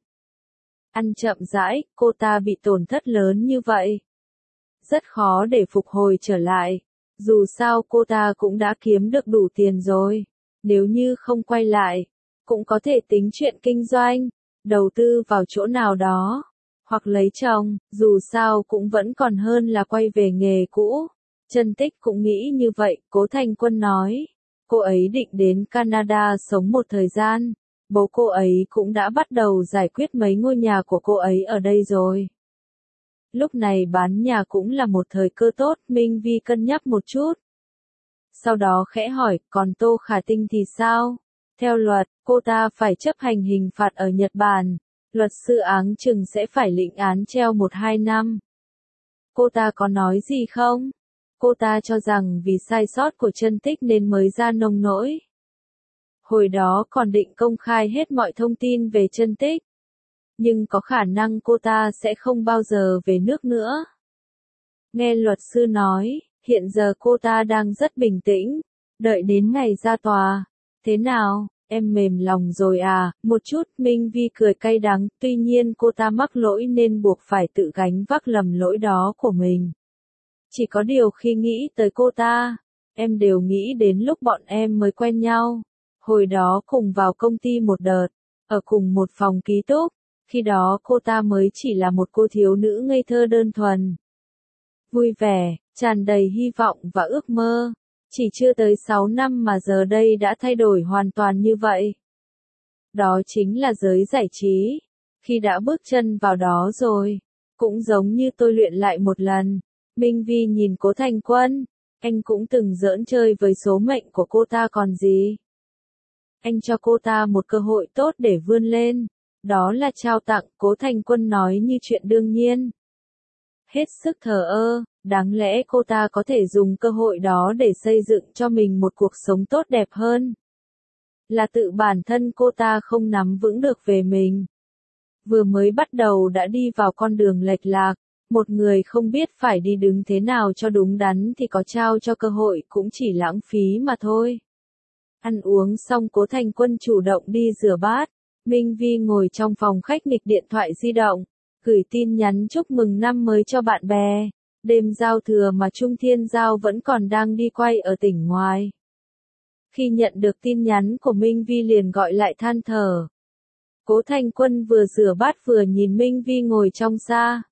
Speaker 1: Ăn chậm rãi, cô ta bị tổn thất lớn như vậy. Rất khó để phục hồi trở lại. Dù sao cô ta cũng đã kiếm được đủ tiền rồi. Nếu như không quay lại, cũng có thể tính chuyện kinh doanh, đầu tư vào chỗ nào đó, hoặc lấy chồng, dù sao cũng vẫn còn hơn là quay về nghề cũ. Trân Tích cũng nghĩ như vậy, Cố Thành Quân nói. Cô ấy định đến Canada sống một thời gian. Bố cô ấy cũng đã bắt đầu giải quyết mấy ngôi nhà của cô ấy ở đây rồi. Lúc này bán nhà cũng là một thời cơ tốt, Minh Vi cân nhắc một chút. Sau đó khẽ hỏi, còn Tô Khả Tinh thì sao? Theo luật, cô ta phải chấp hành hình phạt ở Nhật Bản. Luật sư áng chừng sẽ phải lĩnh án treo 1-2 năm. Cô ta có nói gì không? Cô ta cho rằng vì sai sót của Chân Tích nên mới ra nông nỗi. Hồi đó còn định công khai hết mọi thông tin về Chân Tích. Nhưng có khả năng cô ta sẽ không bao giờ về nước nữa. Nghe luật sư nói, hiện giờ cô ta đang rất bình tĩnh, đợi đến ngày ra tòa. Thế nào, em mềm lòng rồi à? Một chút, Minh Vi cười cay đắng, tuy nhiên cô ta mắc lỗi nên buộc phải tự gánh vác lầm lỗi đó của mình. Chỉ có điều khi nghĩ tới cô ta, em đều nghĩ đến lúc bọn em mới quen nhau. Hồi đó cùng vào công ty một đợt, ở cùng một phòng ký túc, khi đó cô ta mới chỉ là một cô thiếu nữ ngây thơ đơn thuần. Vui vẻ, tràn đầy hy vọng và ước mơ. Chỉ chưa tới 6 năm mà giờ đây đã thay đổi hoàn toàn như vậy. Đó chính là giới giải trí. Khi đã bước chân vào đó rồi, cũng giống như tôi luyện lại một lần. Minh Vi nhìn Cố Thành Quân, anh cũng từng giỡn chơi với số mệnh của cô ta còn gì. Anh cho cô ta một cơ hội tốt để vươn lên, đó là trao tặng, Cố Thành Quân nói như chuyện đương nhiên. Hết sức thờ ơ, đáng lẽ cô ta có thể dùng cơ hội đó để xây dựng cho mình một cuộc sống tốt đẹp hơn. Là tự bản thân cô ta không nắm vững được về mình. Vừa mới bắt đầu đã đi vào con đường lệch lạc, một người không biết phải đi đứng thế nào cho đúng đắn thì có trao cho cơ hội cũng chỉ lãng phí mà thôi. Ăn uống xong Cố Thành Quân chủ động đi rửa bát, Minh Vi ngồi trong phòng khách nghịch điện thoại di động, gửi tin nhắn chúc mừng năm mới cho bạn bè. Đêm giao thừa mà Trung Thiên Giao vẫn còn đang đi quay ở tỉnh ngoài. Khi nhận được tin nhắn của Minh Vi liền gọi lại than thở. Cố Thành Quân vừa rửa bát vừa nhìn Minh Vi ngồi trong xa.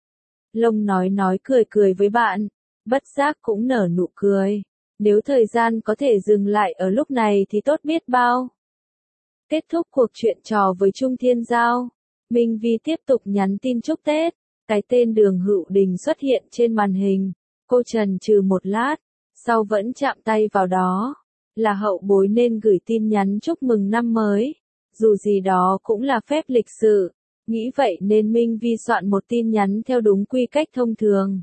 Speaker 1: Lông nói cười cười với bạn, bất giác cũng nở nụ cười. Nếu thời gian có thể dừng lại ở lúc này thì tốt biết bao. Kết thúc cuộc chuyện trò với Trung Thiên Giao, Minh Vi tiếp tục nhắn tin chúc Tết. Cái tên Đường Hữu Đình xuất hiện trên màn hình. Cô chần chừ một lát, sau vẫn chạm tay vào đó. Là hậu bối nên gửi tin nhắn chúc mừng năm mới. Dù gì đó cũng là phép lịch sự. Nghĩ vậy nên Minh Vi soạn một tin nhắn theo đúng quy cách thông thường.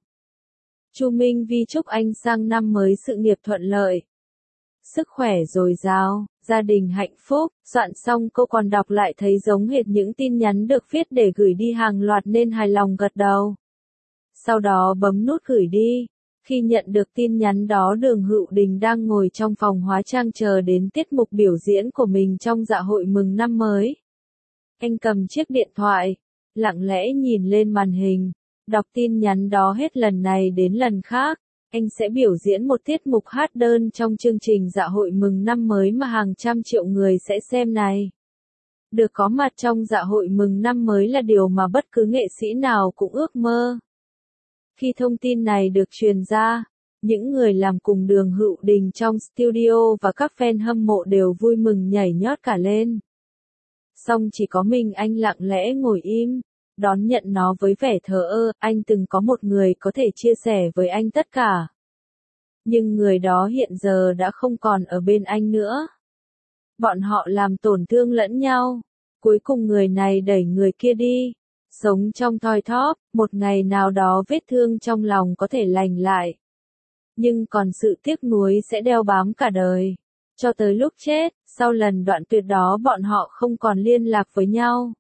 Speaker 1: Chu Minh Vi chúc anh sang năm mới sự nghiệp thuận lợi, sức khỏe dồi dào, gia đình hạnh phúc. Soạn xong cô còn đọc lại thấy giống hệt những tin nhắn được viết để gửi đi hàng loạt nên hài lòng gật đầu. Sau đó bấm nút gửi đi. Khi nhận được tin nhắn đó, Đường Hữu Đình đang ngồi trong phòng hóa trang chờ đến tiết mục biểu diễn của mình trong dạ hội mừng năm mới. Anh cầm chiếc điện thoại, lặng lẽ nhìn lên màn hình, đọc tin nhắn đó hết lần này đến lần khác. Anh sẽ biểu diễn một tiết mục hát đơn trong chương trình dạ hội mừng năm mới mà hàng trăm triệu người sẽ xem này. Được có mặt trong dạ hội mừng năm mới là điều mà bất cứ nghệ sĩ nào cũng ước mơ. Khi thông tin này được truyền ra, những người làm cùng Đường Hữu Đình trong studio và các fan hâm mộ đều vui mừng nhảy nhót cả lên. Song chỉ có mình anh lặng lẽ ngồi im, đón nhận nó với vẻ thờ ơ. Anh từng có một người có thể chia sẻ với anh tất cả. Nhưng người đó hiện giờ đã không còn ở bên anh nữa. Bọn họ làm tổn thương lẫn nhau. Cuối cùng người này đẩy người kia đi. Sống trong thoi thóp, một ngày nào đó vết thương trong lòng có thể lành lại. Nhưng còn sự tiếc nuối sẽ đeo bám cả đời. Cho tới lúc chết, sau lần đoạn tuyệt đó bọn họ không còn liên lạc với nhau.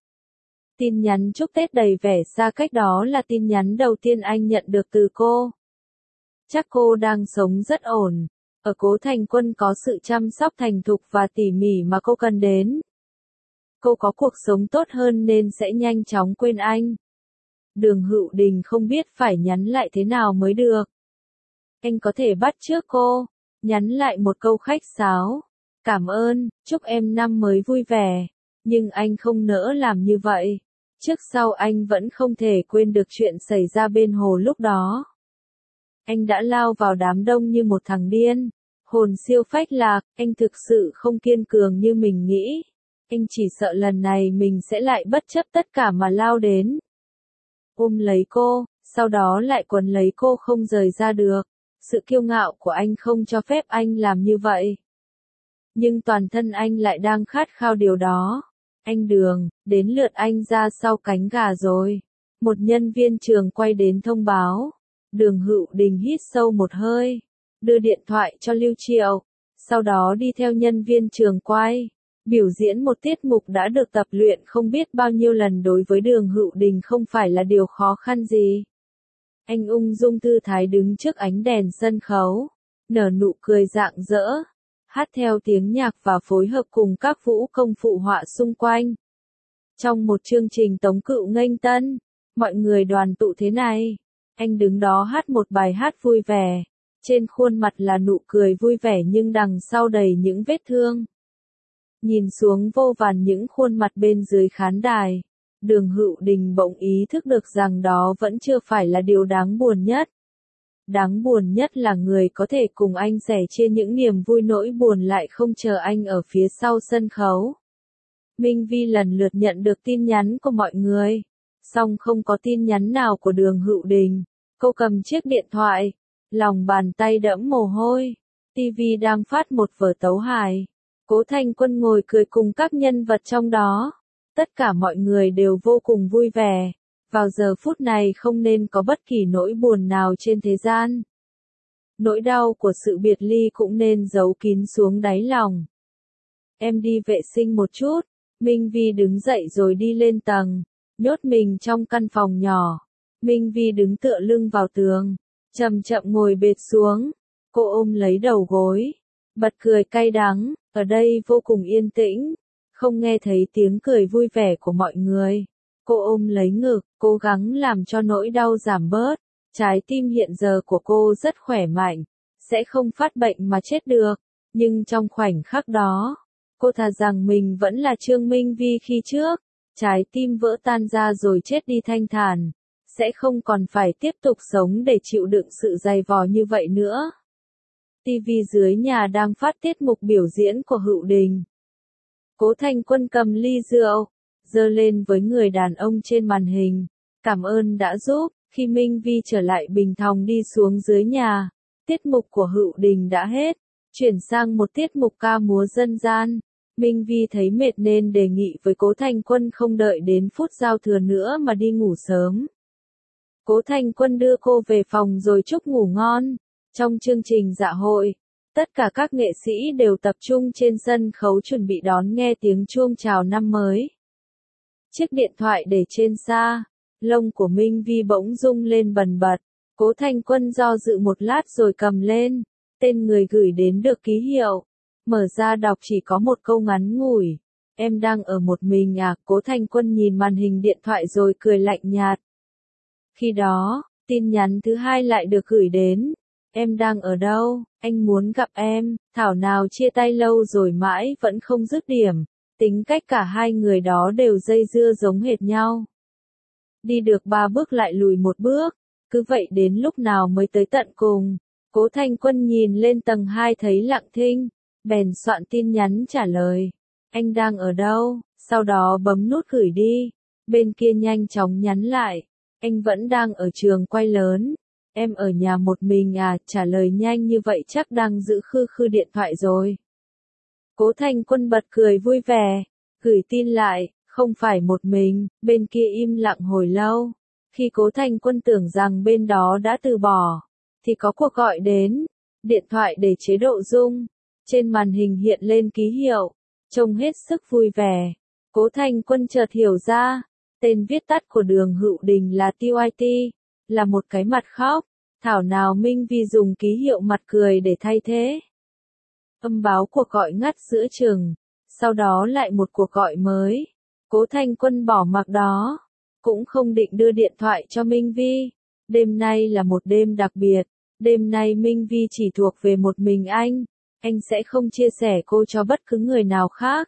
Speaker 1: Tin nhắn chúc Tết đầy vẻ xa cách đó là tin nhắn đầu tiên anh nhận được từ cô. Chắc cô đang sống rất ổn. Ở Cố Thành Quân có sự chăm sóc thành thục và tỉ mỉ mà cô cần đến. Cô có cuộc sống tốt hơn nên sẽ nhanh chóng quên anh. Đường Hữu Đình không biết phải nhắn lại thế nào mới được. Anh có thể bắt chước cô, nhắn lại một câu khách sáo. Cảm ơn, chúc em năm mới vui vẻ. Nhưng anh không nỡ làm như vậy. Trước sau anh vẫn không thể quên được chuyện xảy ra bên hồ lúc đó. Anh đã lao vào đám đông như một thằng điên. Hồn siêu phách lạc, anh thực sự không kiên cường như mình nghĩ. Anh chỉ sợ lần này mình sẽ lại bất chấp tất cả mà lao đến. Ôm lấy cô, sau đó lại quấn lấy cô không rời ra được. Sự kiêu ngạo của anh không cho phép anh làm như vậy. Nhưng toàn thân anh lại đang khát khao điều đó. Anh Đường, đến lượt anh ra sau cánh gà rồi. Một nhân viên trường quay đến thông báo. Đường Hữu Đình hít sâu một hơi, đưa điện thoại cho Lưu Triệu, sau đó đi theo nhân viên trường quay. Biểu diễn một tiết mục đã được tập luyện không biết bao nhiêu lần đối với Đường Hữu Đình không phải là điều khó khăn gì. Anh ung dung tư thái đứng trước ánh đèn sân khấu, nở nụ cười rạng rỡ, hát theo tiếng nhạc và phối hợp cùng các vũ công phụ họa xung quanh. Trong một chương trình tống cựu nghênh tân, mọi người đoàn tụ thế này, anh đứng đó hát một bài hát vui vẻ, trên khuôn mặt là nụ cười vui vẻ nhưng đằng sau đầy những vết thương. Nhìn xuống vô vàn những khuôn mặt bên dưới khán đài, Đường Hữu Đình bỗng ý thức được rằng đó vẫn chưa phải là điều đáng buồn nhất. Đáng buồn nhất là người có thể cùng anh sẻ chia những niềm vui nỗi buồn lại không chờ anh ở phía sau sân khấu. Minh Vi lần lượt nhận được tin nhắn của mọi người, song không có tin nhắn nào của Đường Hữu Đình. Cô cầm chiếc điện thoại, lòng bàn tay đẫm mồ hôi. TV đang phát một vở tấu hài. Cố Thanh Quân ngồi cười cùng các nhân vật trong đó. Tất cả mọi người đều vô cùng vui vẻ. Vào giờ phút này không nên có bất kỳ nỗi buồn nào trên thế gian. Nỗi đau của sự biệt ly cũng nên giấu kín xuống đáy lòng. Em đi vệ sinh một chút. Minh Vi đứng dậy rồi đi lên tầng, nhốt mình trong căn phòng nhỏ. Minh Vi đứng tựa lưng vào tường, chậm chậm ngồi bệt xuống. Cô ôm lấy đầu gối, bật cười cay đắng. Ở đây vô cùng yên tĩnh, không nghe thấy tiếng cười vui vẻ của mọi người. Cô ôm lấy ngực, cố gắng làm cho nỗi đau giảm bớt. Trái tim hiện giờ của cô rất khỏe mạnh, sẽ không phát bệnh mà chết được. Nhưng trong khoảnh khắc đó, cô thà rằng mình vẫn là Trương Minh Vi khi trước. Trái tim vỡ tan ra rồi chết đi thanh thản, sẽ không còn phải tiếp tục sống để chịu đựng sự dày vò như vậy nữa. TV dưới nhà đang phát tiết mục biểu diễn của Hữu Đình. Cố Thanh Quân cầm ly rượu, giơ lên với người đàn ông trên màn hình. Cảm ơn đã giúp. Khi Minh Vi trở lại bình thong đi xuống dưới nhà, tiết mục của Hữu Đình đã hết, chuyển sang một tiết mục ca múa dân gian. Minh Vi thấy mệt nên đề nghị với Cố Thanh Quân không đợi đến phút giao thừa nữa mà đi ngủ sớm. Cố Thanh Quân đưa cô về phòng rồi chúc ngủ ngon. Trong chương trình dạ hội, tất cả các nghệ sĩ đều tập trung trên sân khấu chuẩn bị đón nghe tiếng chuông chào năm mới. Chiếc điện thoại để trên xa, lông của Minh Vi bỗng rung lên bần bật. Cố Thanh Quân do dự một lát rồi cầm lên, tên người gửi đến được ký hiệu. Mở ra đọc chỉ có một câu ngắn ngủi. Em đang ở một mình à? Cố Thanh Quân nhìn màn hình điện thoại rồi cười lạnh nhạt. Khi đó, tin nhắn thứ hai lại được gửi đến. Em đang ở đâu? Anh muốn gặp em. Thảo nào chia tay lâu rồi mãi vẫn không dứt điểm. Tính cách cả hai người đó đều dây dưa giống hệt nhau. Đi được 3 bước lại lùi một bước. Cứ vậy đến lúc nào mới tới tận cùng. Cố Thanh Quân nhìn lên tầng 2 thấy lặng thinh, bèn soạn tin nhắn trả lời. Anh đang ở đâu? Sau đó bấm nút gửi đi. Bên kia nhanh chóng nhắn lại. Anh vẫn đang ở trường quay lớn. Em ở nhà một mình à? Trả lời nhanh như vậy chắc đang giữ khư khư điện thoại rồi. Cố Thanh Quân bật cười vui vẻ, gửi tin lại, không phải một mình. Bên kia im lặng hồi lâu. Khi Cố Thanh Quân tưởng rằng bên đó đã từ bỏ, thì có cuộc gọi đến. Điện thoại để chế độ rung. Trên màn hình hiện lên ký hiệu, trông hết sức vui vẻ. Cố Thanh Quân chợt hiểu ra, tên viết tắt của Đường Hữu Đình là TYT, là một cái mặt khóc. Thảo nào Minh Vi dùng ký hiệu mặt cười để thay thế. Âm báo cuộc gọi ngắt giữa chừng, sau đó lại một cuộc gọi mới. Cố Thanh Quân bỏ mặc đó, cũng không định đưa điện thoại cho Minh Vi. Đêm nay là một đêm đặc biệt, đêm nay Minh Vi chỉ thuộc về một mình anh sẽ không chia sẻ cô cho bất cứ người nào khác.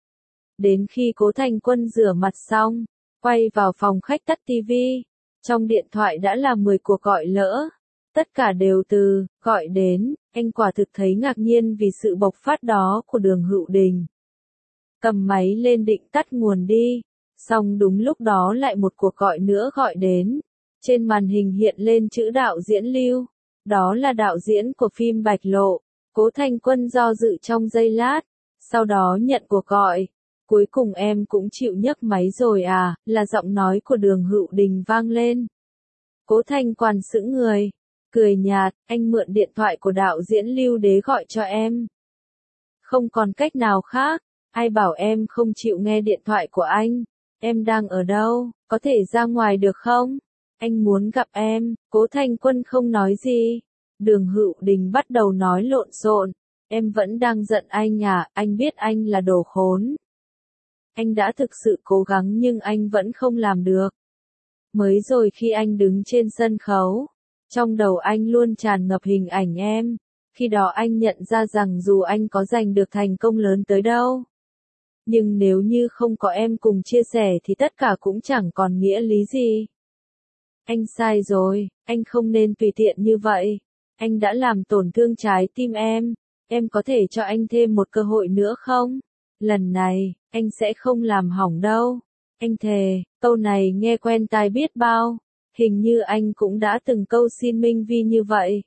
Speaker 1: Đến khi Cố Thanh Quân rửa mặt xong, quay vào phòng khách tắt TV, trong điện thoại đã là 10 cuộc gọi lỡ. Tất cả đều từ gọi đến, anh quả thực thấy ngạc nhiên vì sự bộc phát đó của Đường Hữu Đình. Cầm máy lên định tắt nguồn đi, xong đúng lúc đó lại một cuộc gọi nữa gọi đến. Trên màn hình hiện lên chữ đạo diễn Lưu, đó là đạo diễn của phim Bạch Lộ. Cố Thanh Quân do dự trong giây lát, sau đó nhận cuộc gọi. Cuối cùng em cũng chịu nhấc máy rồi à, là giọng nói của Đường Hữu Đình vang lên. Cố Thanh Quân sững người, cười nhạt, anh mượn điện thoại của đạo diễn Lưu để gọi cho em. Không còn cách nào khác, ai bảo em không chịu nghe điện thoại của anh, em đang ở đâu, có thể ra ngoài được không? Anh muốn gặp em. Cố Thanh Quân không nói gì. Đường Hữu Đình bắt đầu nói lộn xộn, em vẫn đang giận anh à, anh biết anh là đồ khốn. Anh đã thực sự cố gắng nhưng anh vẫn không làm được. Mới rồi khi anh đứng trên sân khấu, trong đầu anh luôn tràn ngập hình ảnh em. Khi đó anh nhận ra rằng dù anh có giành được thành công lớn tới đâu, nhưng nếu như không có em cùng chia sẻ thì tất cả cũng chẳng còn nghĩa lý gì. Anh sai rồi, anh không nên tùy tiện như vậy. Anh đã làm tổn thương trái tim em có thể cho anh thêm một cơ hội nữa không? Lần này, anh sẽ không làm hỏng đâu. Anh thề, câu này nghe quen tai biết bao. Hình như anh cũng đã từng câu xin Minh Vi như vậy.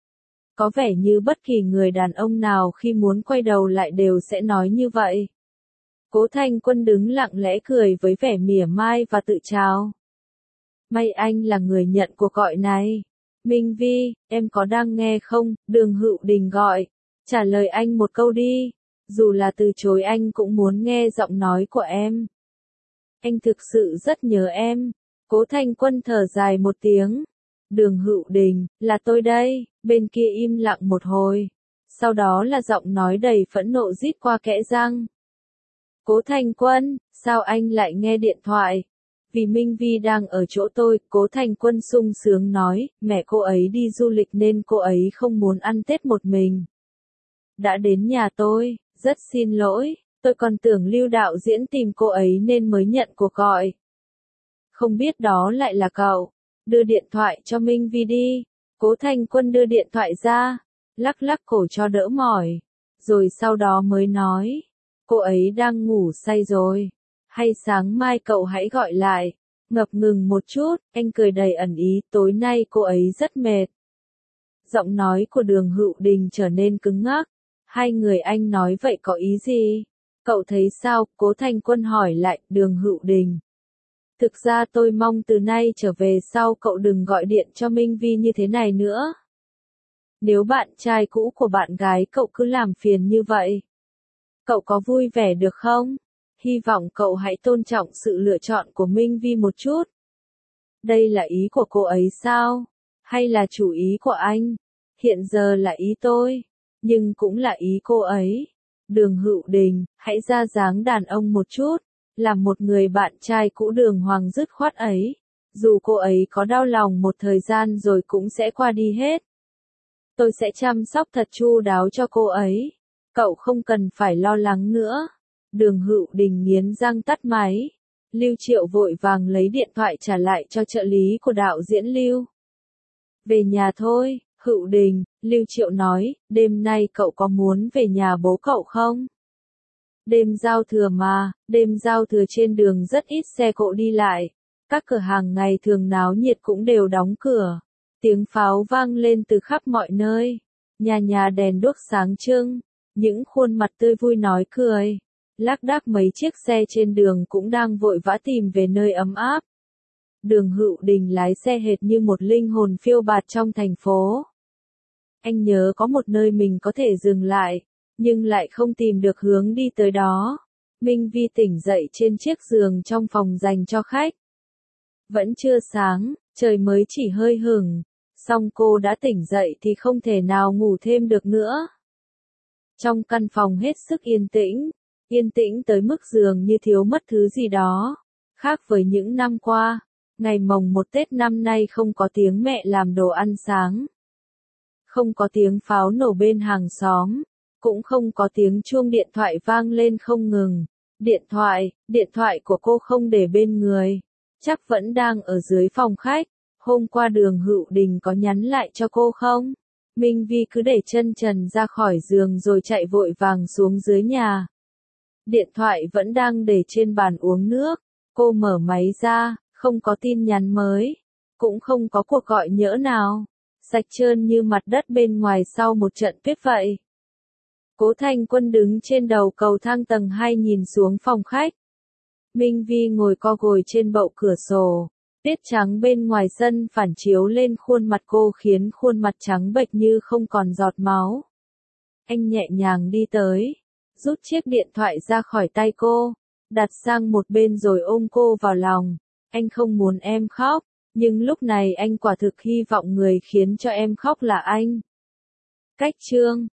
Speaker 1: Có vẻ như bất kỳ người đàn ông nào khi muốn quay đầu lại đều sẽ nói như vậy. Cố Thanh Quân đứng lặng lẽ cười với vẻ mỉa mai và tự trào. May anh là người nhận cuộc gọi này. Minh Vi, em có đang nghe không? Đường Hữu Đình gọi. Trả lời anh một câu đi. Dù là từ chối anh cũng muốn nghe giọng nói của em. Anh thực sự rất nhớ em. Cố Thanh Quân thở dài một tiếng. Đường Hữu Đình, là tôi đây. Bên kia im lặng một hồi. Sau đó là giọng nói đầy phẫn nộ rít qua kẽ răng. Cố Thanh Quân, sao anh lại nghe điện thoại? Vì Minh Vi đang ở chỗ tôi, Cố Thanh Quân sung sướng nói, mẹ cô ấy đi du lịch nên cô ấy không muốn ăn Tết một mình. Đã đến nhà tôi, rất xin lỗi, tôi còn tưởng Lưu đạo diễn tìm cô ấy nên mới nhận cuộc gọi. Không biết đó lại là cậu. Đưa điện thoại cho Minh Vi đi. Cố Thanh Quân đưa điện thoại ra, lắc lắc cổ cho đỡ mỏi, rồi sau đó mới nói, cô ấy đang ngủ say rồi. Hay sáng mai cậu hãy gọi lại. Ngập ngừng một chút, anh cười đầy ẩn ý, tối nay cô ấy rất mệt. Giọng nói của Đường Hữu Đình trở nên cứng ngắc. Hai người anh nói vậy có ý gì? Cậu thấy sao? Cố Thanh Quân hỏi lại, Đường Hữu Đình. Thực ra tôi mong từ nay trở về sau cậu đừng gọi điện cho Minh Vi như thế này nữa. Nếu bạn trai cũ của bạn gái cậu cứ làm phiền như vậy, cậu có vui vẻ được không? Hy vọng cậu hãy tôn trọng sự lựa chọn của Minh Vi một chút. Đây là ý của cô ấy sao? Hay là chủ ý của anh? Hiện giờ là ý tôi, nhưng cũng là ý cô ấy. Đường Hữu Đình, hãy ra dáng đàn ông một chút, làm một người bạn trai cũ đường hoàng dứt khoát ấy. Dù cô ấy có đau lòng một thời gian rồi cũng sẽ qua đi hết. Tôi sẽ chăm sóc thật chu đáo cho cô ấy. Cậu không cần phải lo lắng nữa. Đường Hữu Đình nghiến răng tắt máy. Lưu Triệu vội vàng lấy điện thoại trả lại cho trợ lý của đạo diễn Lưu. Về nhà thôi, Hữu Đình, Lưu Triệu nói, đêm nay cậu có muốn về nhà bố cậu không? Đêm giao thừa mà, đêm giao thừa trên đường rất ít xe cộ đi lại. Các cửa hàng ngày thường náo nhiệt cũng đều đóng cửa. Tiếng pháo vang lên từ khắp mọi nơi. Nhà nhà đèn đuốc sáng trưng. Những khuôn mặt tươi vui nói cười. Lác đác mấy chiếc xe trên đường cũng đang vội vã tìm về nơi ấm áp. Đường Hữu Đình lái xe hệt như một linh hồn phiêu bạt trong thành phố. Anh nhớ có một nơi mình có thể dừng lại, nhưng lại không tìm được hướng đi tới đó. Minh Vi tỉnh dậy trên chiếc giường trong phòng dành cho khách. Vẫn chưa sáng, trời mới chỉ hơi hửng, song cô đã tỉnh dậy thì không thể nào ngủ thêm được nữa. Trong căn phòng hết sức yên tĩnh tới mức giường như thiếu mất thứ gì đó. Khác với những năm qua, ngày mồng 1 Tết năm nay không có tiếng mẹ làm đồ ăn sáng. Không có tiếng pháo nổ bên hàng xóm, cũng không có tiếng chuông điện thoại vang lên không ngừng. Điện thoại của cô không để bên người, chắc vẫn đang ở dưới phòng khách. Hôm qua Đường Hữu Đình có nhắn lại cho cô không? Minh Vi cứ để chân trần ra khỏi giường rồi chạy vội vàng xuống dưới nhà. Điện thoại vẫn đang để trên bàn uống nước. Cô mở máy ra, không có tin nhắn mới. Cũng không có cuộc gọi nhỡ nào. Sạch trơn như mặt đất bên ngoài sau một trận tuyết vậy. Cố Thành Quân đứng trên đầu cầu thang tầng 2 nhìn xuống phòng khách. Minh Vi ngồi co gồi trên bậu cửa sổ. Tuyết trắng bên ngoài sân phản chiếu lên khuôn mặt cô khiến khuôn mặt trắng bệch như không còn giọt máu. Anh nhẹ nhàng đi tới, rút chiếc điện thoại ra khỏi tay cô, đặt sang một bên rồi ôm cô vào lòng. Anh không muốn em khóc, nhưng lúc này anh quả thực hy vọng người khiến cho em khóc là anh. Cách chương